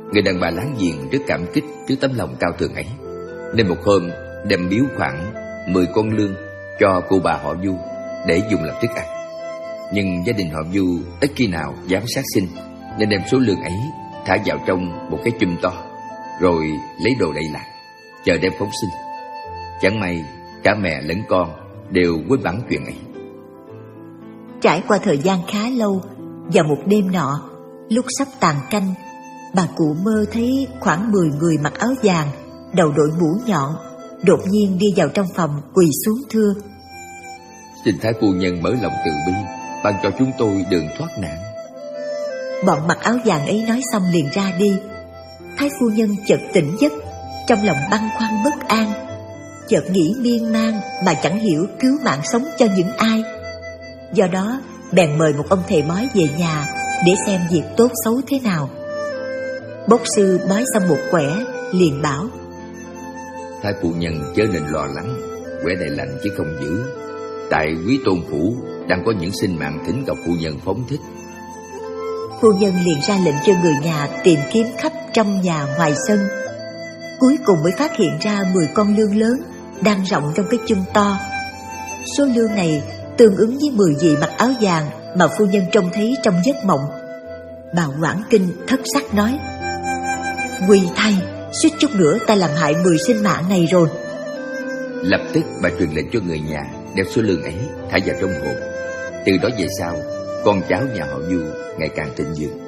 Speaker 1: Người đàn bà láng giềng rất cảm kích trước tấm lòng cao thượng ấy, nên một hôm đem biếu khoảng mười con lương cho cô bà họ Du để dùng làm thức ăn. Nhưng gia đình họ Du ít khi nào dám sát sinh, nên đem số lương ấy thả vào trong một cái chum to, rồi lấy đồ đậy lại, chờ đem phóng sinh. Chẳng may cả mẹ lẫn con đều quên bẵng chuyện ấy.
Speaker 2: Trải qua thời gian khá lâu, vào một đêm nọ, lúc sắp tàn canh, bà cụ mơ thấy khoảng mười người mặc áo vàng, đầu đội mũ nhọn, đột nhiên đi vào trong phòng quỳ xuống thưa:
Speaker 1: Xin Thái phu nhân mở lòng từ bi, ban cho chúng tôi đường thoát nạn.
Speaker 2: Bọn mặc áo vàng ấy nói xong liền ra đi. Thái phu nhân chợt tỉnh giấc, trong lòng băn khoăn bất an, chợt nghĩ miên man mà chẳng hiểu cứu mạng sống cho những ai. Do đó bèn mời một ông thầy bói về nhà để xem việc tốt xấu thế nào. Bốc sư bói xong một quẻ liền bảo:
Speaker 1: Thái phu nhân chớ nên lo lắng, quẻ này lành chứ không dữ. Tại quý tôn phủ đang có những sinh mạng thỉnh cầu phu nhân phóng thích.
Speaker 2: Phu nhân liền ra lệnh cho người nhà tìm kiếm khắp trong nhà ngoài sân. Cuối cùng mới phát hiện ra mười con lương lớn đang rộng trong cái chum to. Số lương này tương ứng với mười vị mặc áo vàng mà phu nhân trông thấy trong giấc mộng. Bà Quảng Kinh thất sắc nói: Quỳ thay, suýt chút nữa ta làm hại mười sinh mạng này rồi.
Speaker 1: Lập tức bà truyền lệnh cho người nhà đem số lương ấy thả vào trong hồ. Từ đó về sau, con cháu nhà họ Du ngày càng thịnh vượng.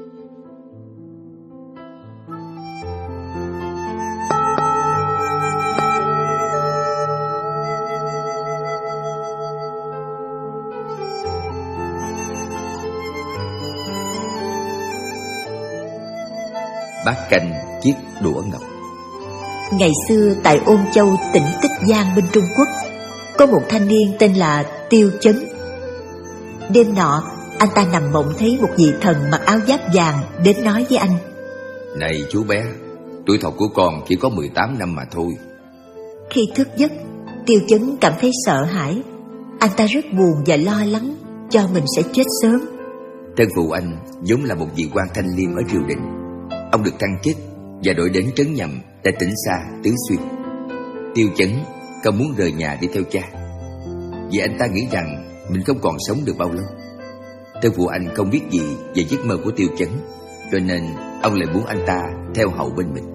Speaker 1: Bát canh chiếc đũa ngọc.
Speaker 2: Ngày xưa tại Ôn Châu, tỉnh Tích Giang bên Trung Quốc, có một thanh niên tên là Tiêu Chấn. Đêm nọ, anh ta nằm mộng thấy một vị thần mặc áo giáp vàng đến nói với anh:
Speaker 1: Này chú bé, tuổi thọ của con chỉ có mười tám năm mà thôi.
Speaker 2: Khi thức giấc, Tiêu Chấn cảm thấy sợ hãi. Anh ta rất buồn và lo lắng cho mình sẽ chết sớm.
Speaker 1: Thân phụ anh vốn là một vị quan thanh liêm ở triều đình. Ông được thăng chức và đổi đến trấn Nhậm tại tỉnh xa Tứ Xuyên. Tiêu Chấn không muốn rời nhà đi theo cha, vì anh ta nghĩ rằng mình không còn sống được bao lâu. Thân phụ anh không biết gì về giấc mơ của Tiêu Chấn, cho nên ông lại muốn anh ta theo hầu bên mình.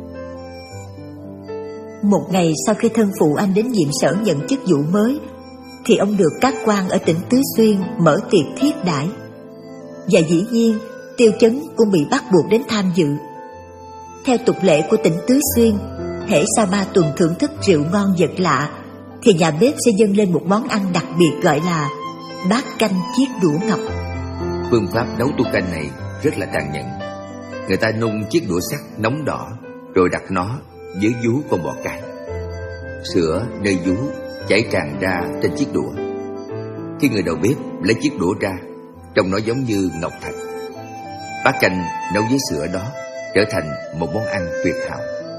Speaker 2: Một ngày sau khi thân phụ anh đến nhiệm sở nhận chức vụ mới, thì ông được các quan ở tỉnh Tứ Xuyên mở tiệc thiết đãi. Và dĩ nhiên Tiêu Chấn cũng bị bắt buộc đến tham dự. Theo tục lệ của tỉnh Tứ Xuyên, hễ sau ba tuần thưởng thức rượu ngon vật lạ, thì nhà bếp sẽ dâng lên một món ăn đặc biệt gọi là bát canh chiếc đũa ngọc.
Speaker 1: Phương pháp nấu tô canh này rất là tàn nhẫn. Người ta nung chiếc đũa sắt nóng đỏ, rồi đặt nó dưới vú con bò cái. Sữa nơi vú chảy tràn ra trên chiếc đũa. Khi người đầu bếp lấy chiếc đũa ra, trông nó giống như ngọc thạch. Bát canh nấu với sữa đó trở thành một món ăn tuyệt hảo.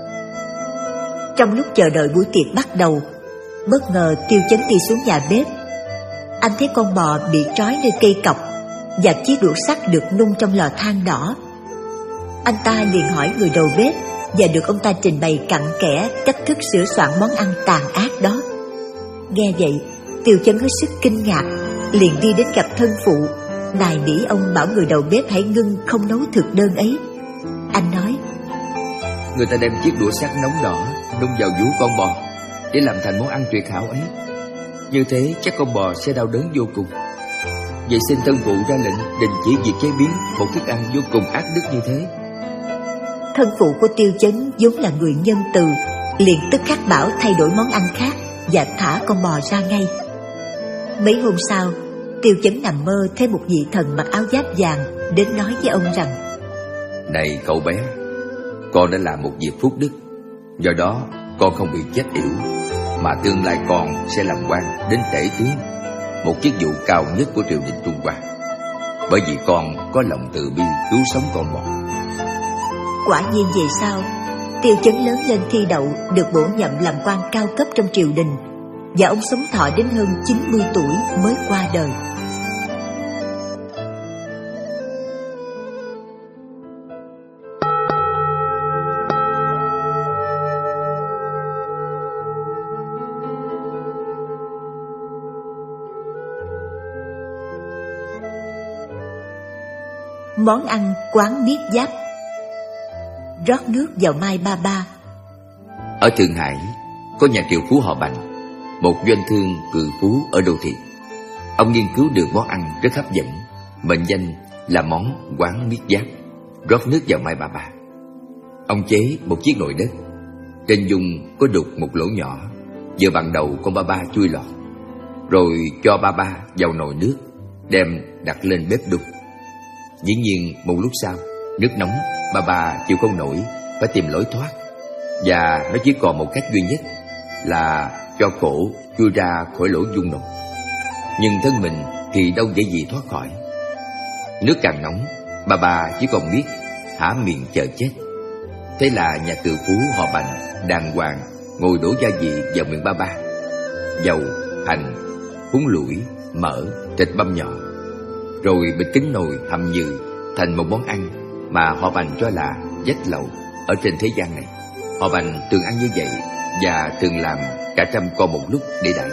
Speaker 2: Trong lúc chờ đợi buổi tiệc bắt đầu, bất ngờ Tiêu Chấn đi xuống nhà bếp. Anh thấy con bò bị trói nơi cây cọc và chiếc đũa sắt được nung trong lò than đỏ. Anh ta liền hỏi người đầu bếp và được ông ta trình bày cặn kẽ cách thức sửa soạn món ăn tàn ác đó. Nghe vậy, Tiêu Chấn hết sức kinh ngạc, liền đi đến gặp thân phụ, nài nỉ ông bảo người đầu bếp hãy ngưng không nấu thực đơn ấy. Anh nói:
Speaker 1: Người ta đem chiếc đũa sắt nóng đỏ nung vào vú con bò để làm thành món ăn tuyệt hảo ấy. Như thế chắc con bò sẽ đau đớn vô cùng. Vậy xin thân phụ ra lệnh đình chỉ việc chế biến một thức ăn vô cùng ác đức như thế.
Speaker 2: Thân phụ của Tiêu Chấn vốn là người nhân từ, liền tức khắc bảo thay đổi món ăn khác và thả con bò ra ngay. Mấy hôm sau, Tiêu Chấn nằm mơ thấy một vị thần mặc áo giáp vàng đến nói với ông rằng:
Speaker 1: Này cậu bé, con đã làm một việc phúc đức, do đó con không bị chết yểu, mà tương lai con sẽ làm quan đến tể tướng, một chức vụ cao nhất của triều đình Trung Hoa. Bởi vì con có lòng từ bi cứu sống con bò.
Speaker 2: Quả nhiên về sau, Tiêu Chấn lớn lên thi đậu, được bổ nhiệm làm quan cao cấp trong triều đình, và ông sống thọ đến hơn chín mươi tuổi mới qua đời. Món ăn quán miết giáp. Rót nước vào mai ba ba.
Speaker 1: Ở Thượng Hải có nhà triệu phú họ Bành, một doanh thương cự phú ở đô thị. Ông nghiên cứu được món ăn rất hấp dẫn, mệnh danh là món quán miết giáp, rót nước vào mai ba ba. Ông chế một chiếc nồi đất, trên dung có đục một lỗ nhỏ, vừa bằng đầu con ba ba chui lọt, rồi cho ba ba vào nồi nước, đem đặt lên bếp đun. Dĩ nhiên một lúc sau, nước nóng, ba ba chịu không nổi, phải tìm lối thoát, và nó chỉ còn một cách duy nhất là cho cổ chui ra khỏi lỗ dung nồi. Nhưng thân mình thì đâu dễ gì thoát khỏi. Nước càng nóng, ba ba chỉ còn biết há miệng chờ chết. Thế là nhà cự phú họ Bành đàng hoàng ngồi đổ gia vị vào miệng ba ba: dầu, hành, húng lủi, mỡ, thịt băm nhỏ, rồi bịch kín nồi hầm nhừ thành một món ăn mà họ Bành cho là dách lậu ở trên thế gian này. Họ Bành thường ăn như vậy và thường làm cả trăm con một lúc để đãi.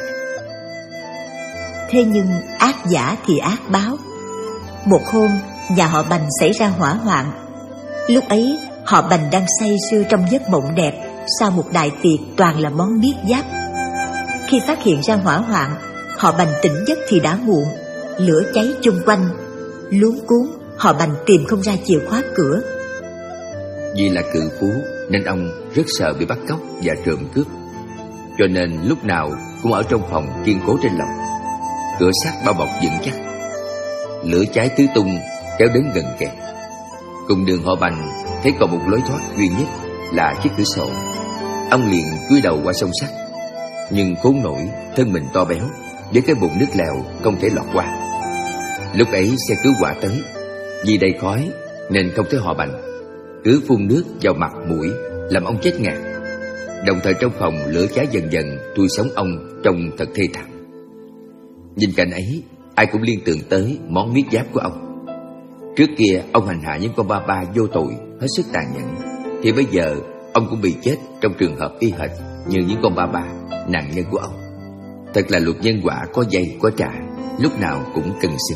Speaker 2: Thế nhưng ác giả thì ác báo. Một hôm, nhà họ Bành xảy ra hỏa hoạn. Lúc ấy, họ Bành đang say sưa trong giấc mộng đẹp sau một đại tiệc toàn là món miết giáp. Khi phát hiện ra hỏa hoạn, họ Bành tỉnh giấc thì đã muộn, lửa cháy chung quanh. Luống cuống, họ Bành tìm không ra chìa khóa cửa.
Speaker 1: Vì là cự phú nên ông rất sợ bị bắt cóc và trộm cướp, cho nên lúc nào cũng ở trong phòng kiên cố trên lầu, cửa sắt bao bọc vững chắc. Lửa cháy tứ tung kéo đến gần kề. Cùng đường họ Bành thấy còn một lối thoát duy nhất là chiếc cửa sổ. Ông liền cúi đầu qua song sắt, nhưng khốn nổi thân mình to béo, với cái bụng nước lèo không thể lọt qua. Lúc ấy xe cứu hỏa tới, vì đầy khói nên không thấy họ Bành, cứ phun nước vào mặt mũi làm ông chết ngạt. Đồng thời trong phòng lửa cháy dần dần thui sống ông trông thật thê thảm. Nhìn cảnh ấy, ai cũng liên tưởng tới món miết giáp của ông. Trước kia ông hành hạ những con ba ba vô tội hết sức tàn nhẫn, thì bây giờ ông cũng bị chết trong trường hợp y hệt như những con ba ba nạn nhân của ông. Thật là luật nhân quả có dây có trả, lúc nào cũng cân xứng.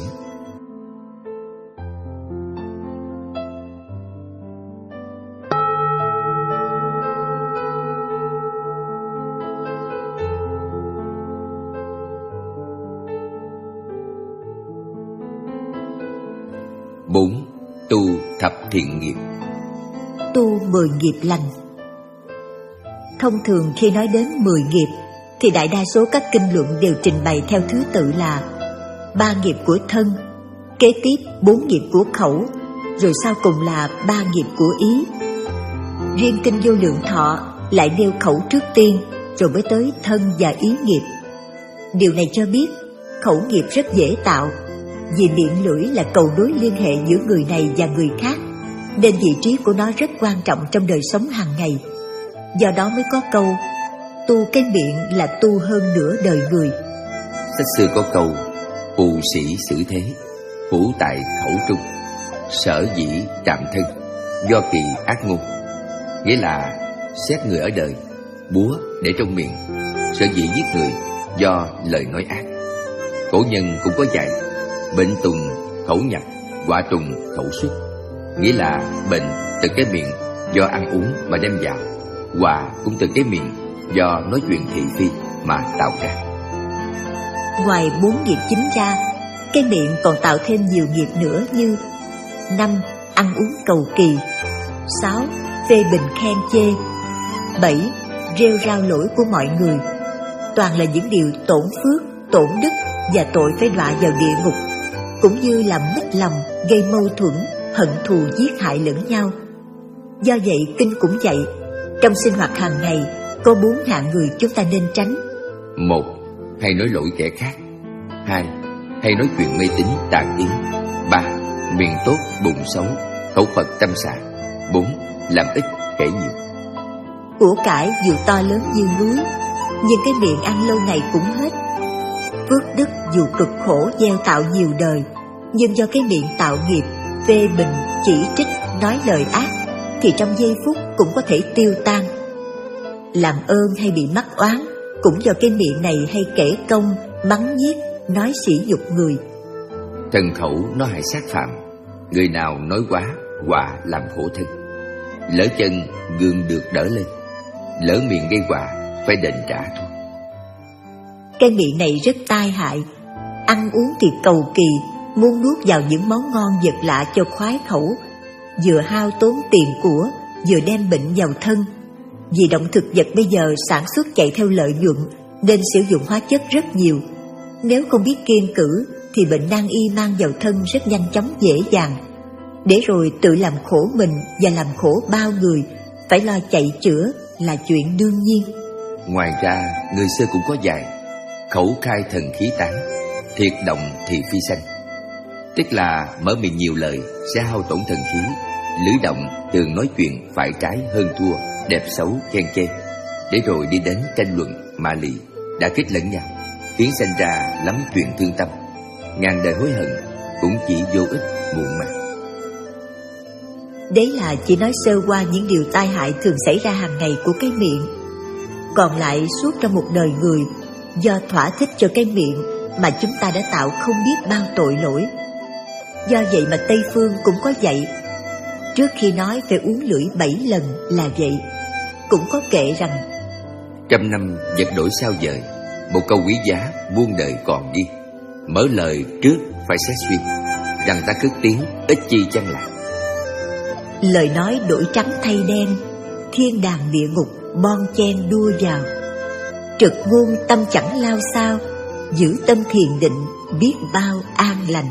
Speaker 1: Bốn. Tu thập thiện nghiệp.
Speaker 2: Tu mười nghiệp lành. Thông thường khi nói đến mười nghiệp thì đại đa số các kinh luận đều trình bày theo thứ tự là ba nghiệp của thân, kế tiếp bốn nghiệp của khẩu, rồi sau cùng là ba nghiệp của ý. Riêng kinh Vô Lượng Thọ lại nêu khẩu trước tiên, rồi mới tới thân và ý nghiệp. Điều này cho biết khẩu nghiệp rất dễ tạo, vì miệng lưỡi là cầu nối liên hệ giữa người này và người khác, nên vị trí của nó rất quan trọng trong đời sống hàng ngày. Do đó mới có câu tu cái miệng là tu hơn nửa đời người.
Speaker 1: Sách xưa có câu phù sĩ xử thế, phủ tại khẩu trung, sở dĩ trạm thân, do kỳ ác ngôn. Nghĩa là xét người ở đời, búa để trong miệng, sở dĩ giết người do lời nói ác. Cổ nhân cũng có dạy bệnh tùng khẩu nhập, họa tùng khẩu xuất. Nghĩa là bệnh từ cái miệng do ăn uống mà đem vào, họa cũng từ cái miệng do nói chuyện thị phi mà tạo ra.
Speaker 2: Ngoài bốn nghiệp chính ra, cái miệng còn tạo thêm nhiều nghiệp nữa như: năm. Ăn uống cầu kỳ. Sáu. Phê bình khen chê. Bảy. Rêu rao lỗi của mọi người. Toàn là những điều tổn phước, tổn đức và tội phải đọa vào địa ngục, cũng như làm mít lòng, gây mâu thuẫn, hận thù giết hại lẫn nhau. Do vậy kinh cũng dạy, trong sinh hoạt hàng ngày có bốn hạng người chúng ta nên tránh.
Speaker 1: Một. Hay nói lỗi kẻ khác. Hai. Hay nói chuyện mê tín tà kiến. Ba. Miệng tốt bụng xấu, khẩu Phật tâm xả. Bốn. Làm ít kể nhiều.
Speaker 2: Của cải dù to lớn như núi, nhưng cái miệng ăn lâu ngày cũng hết. Phước đức dù cực khổ gieo tạo nhiều đời, nhưng do cái miệng tạo nghiệp, phê bình, chỉ trích, nói lời ác, thì trong giây phút cũng có thể tiêu tan. Làm ơn hay bị mắc oán cũng do cái miệng này hay kể công, mắng nhiếc, nói sỉ nhục người.
Speaker 1: Thần khẩu nó hại sát phạm, Người nào nói quá, họa làm khổ thân. Lỡ chân gương được đỡ lên, lỡ miệng gây họa phải đền trả thôi.
Speaker 2: Cái miệng này rất tai hại. Ăn uống thì cầu kỳ, muốn nuốt vào những món ngon vật lạ cho khoái khẩu, vừa hao tốn tiền của, vừa đem bệnh vào thân. Vì động thực vật bây giờ sản xuất chạy theo lợi nhuận nên sử dụng hóa chất rất nhiều. Nếu không biết kiêng cữ thì bệnh nan y mang vào thân rất nhanh chóng dễ dàng. Để rồi tự làm khổ mình và làm khổ bao người, phải lo chạy chữa là chuyện đương nhiên.
Speaker 1: Ngoài ra, người xưa cũng có dạy: khẩu khai thần khí tán, thiệt động thì phi sanh. Tức là mở miệng nhiều lời sẽ hao tổn thần khí. Lưỡi động thường nói chuyện phải trái hơn thua, đẹp xấu khen chê, để rồi đi đến tranh luận mạ lị, đã kích lẫn nhau, khiến sinh ra lắm chuyện thương tâm. Ngàn đời hối hận cũng chỉ vô ích muộn màng.
Speaker 2: Đấy là chỉ nói sơ qua những điều tai hại thường xảy ra hàng ngày của cái miệng. Còn lại suốt trong một đời người, do thỏa thích cho cái miệng mà chúng ta đã tạo không biết bao tội lỗi. Do vậy mà Tây Phương cũng có dạy, trước khi nói phải uống lưỡi bảy lần là vậy. Cũng có kệ rằng:
Speaker 1: trăm năm vật đổi sao dời, một câu quý giá muôn đời còn ghi. Mở lời trước phải xét suy, rằng ta cất tiếng ít chi chăng là.
Speaker 2: Lời nói đổi trắng thay đen, thiên đàng địa ngục bon chen đua vào. Trực ngôn tâm chẳng lao sao, giữ tâm thiền định biết bao an lành.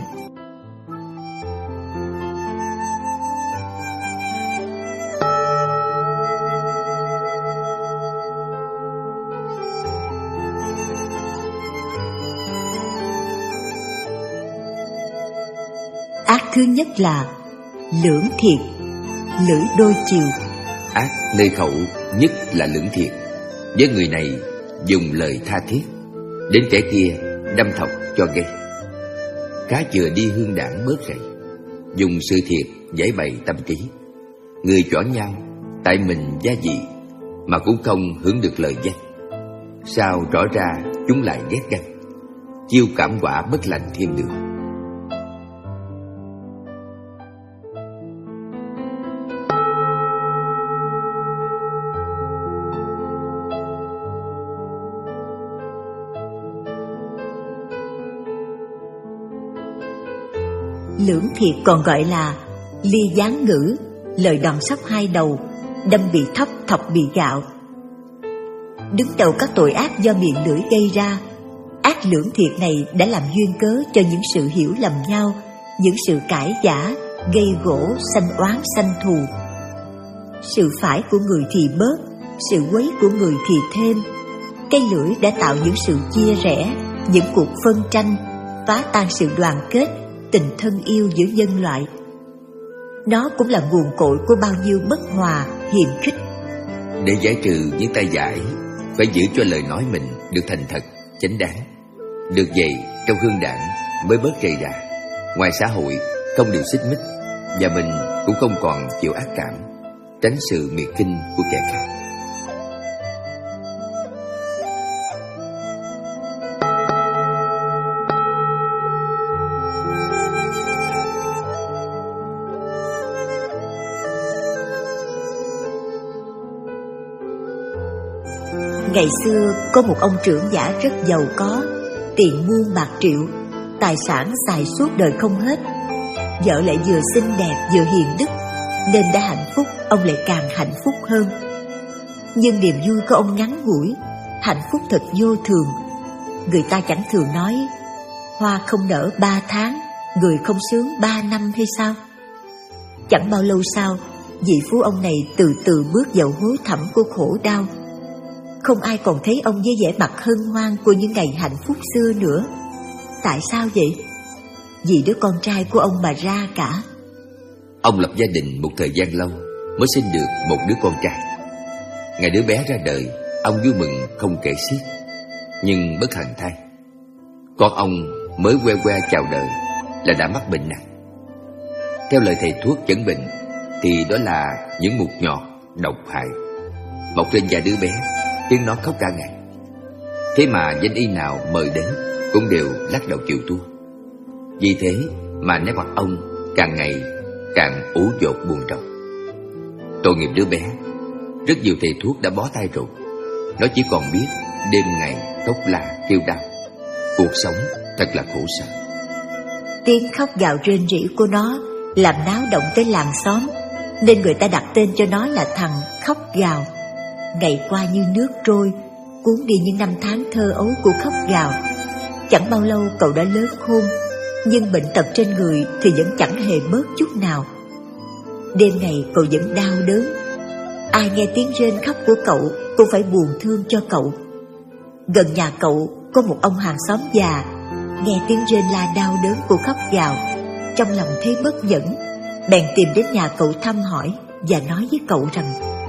Speaker 2: Ác thứ nhất là lưỡng thiệt, lưỡi đôi chiều.
Speaker 1: Ác nơi khẩu nhất là lưỡng thiệt. Với người này dùng lời tha thiết, đến kẻ kia đâm thọc cho gây. Cá vừa đi hương đảng bớt rầy, dùng sự thiệt giải bày tâm trí. Người chỏ nhau tại mình gia dị, mà cũng không hưởng được lời danh. Sao rõ ra chúng lại ghét ganh, chiêu cảm quả bất lành thêm được.
Speaker 2: Lưỡng thiệt còn gọi là ly gián ngữ, lời đòn sóc hai đầu, đâm bị thóc thọc bị gạo. Đứng đầu các tội ác do miệng lưỡi gây ra, ác lưỡng thiệt này đã làm duyên cớ cho những sự hiểu lầm nhau, những sự cãi vã, gây gổ, sanh oán sanh thù. Sự phải của người thì bớt, sự quấy của người thì thêm. Cái lưỡi đã tạo những sự chia rẽ, những cuộc phân tranh, phá tan sự đoàn kết, tình thân yêu giữa nhân loại. Nó cũng là nguồn cội của bao nhiêu bất hòa, hiềm khích.
Speaker 1: Để giải trừ những tai vạ, phải giữ cho lời nói mình được thành thật, chánh đáng. Được vậy, trong hương đảng mới bớt rầy rà. Ngoài xã hội không điều xích mích, và mình cũng không còn chịu ác cảm, tránh sự miệt khinh của kẻ khác.
Speaker 2: Ngày xưa có một ông trưởng giả rất giàu có, tiền muôn bạc triệu, tài sản xài suốt đời không hết. Vợ lại vừa xinh đẹp vừa hiền đức, nên đã hạnh phúc, ông lại càng hạnh phúc hơn. Nhưng niềm vui của ông ngắn ngủi, hạnh phúc thật vô thường. Người ta chẳng thường nói hoa không nở ba tháng, người không sướng ba năm hay sao? Chẳng bao lâu sau, vị phú ông này từ từ bước vào hố thẳm của khổ đau. Không ai còn thấy ông với vẻ mặt hân hoan của những ngày hạnh phúc xưa nữa. Tại sao vậy? Vì đứa con trai của ông mà ra cả.
Speaker 1: Ông lập gia đình một thời gian lâu mới sinh được một đứa con trai. Ngày đứa bé ra đời, ông vui mừng không kể xiết. Nhưng bất hạnh thay, con ông mới que que chào đời là đã mắc bệnh nặng. Theo lời thầy thuốc chẩn bệnh thì đó là những mụn nhọt độc hại mọc trên da đứa bé, khiến nó khóc cả ngày. Thế mà danh y nào mời đến cũng đều lắc đầu chịu thua. Vì thế mà nét mặt ông càng ngày càng ủ dột buồn rầu. Tội nghiệp đứa bé, rất nhiều thầy thuốc đã bó tay rồi. Nó chỉ còn biết đêm ngày khóc la kêu đau. Cuộc sống thật là khổ sở.
Speaker 2: Tiếng khóc gào rên rỉ của nó làm náo động tới làng xóm, nên người ta đặt tên cho nó là thằng khóc gào. Ngày qua như nước trôi, cuốn đi những năm tháng thơ ấu của khóc gào. Chẳng bao lâu cậu đã lớn khôn, nhưng bệnh tật trên người thì vẫn chẳng hề bớt chút nào. Đêm ngày cậu vẫn đau đớn. Ai nghe tiếng rên khóc của cậu cũng phải buồn thương cho cậu. Gần nhà cậu có một ông hàng xóm già, nghe tiếng rên la đau đớn của khóc gào, trong lòng thấy bất nhẫn, bèn tìm đến nhà cậu thăm hỏi và nói với cậu rằng: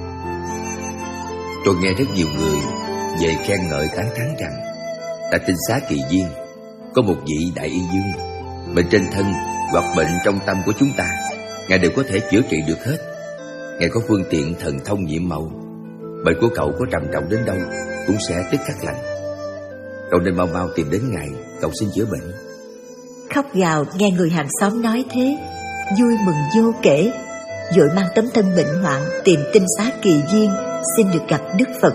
Speaker 1: Tôi nghe rất nhiều người về khen ngợi tán thán rằng tại Tinh Xá Kỳ Viên có một vị đại y dương, bệnh trên thân hoặc bệnh trong tâm của chúng ta, Ngài đều có thể chữa trị được hết. Ngài có phương tiện thần thông nhiệm màu. Bệnh của cậu có trầm trọng đến đâu cũng sẽ tức khắc lành. Cậu nên mau mau tìm đến Ngài cầu xin chữa bệnh.
Speaker 2: Khóc gào nghe người hàng xóm nói thế, vui mừng vô kể, vội mang tấm thân bệnh hoạn tìm Tinh Xá Kỳ Viên xin được gặp Đức Phật.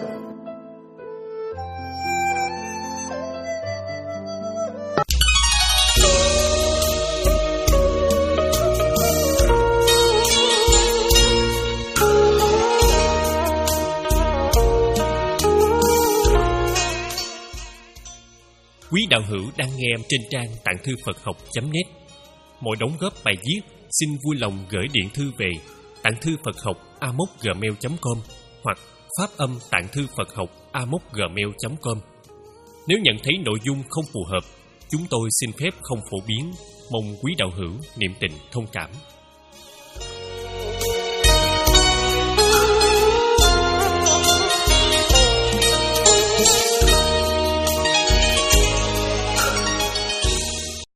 Speaker 3: Quý đạo hữu đang nghe trên trang tạng thư Phật học chấm net. Mỗi đóng góp bài viết xin vui lòng gửi điện thư về tạng thư Phật học a m o c gmail chấm com hoặc phát âm tạng thư Phật học a m o c gmail chấm com. Nếu nhận thấy nội dung không phù hợp, chúng tôi xin phép không phổ biến. Mong quý đạo hữu niệm tình thông cảm.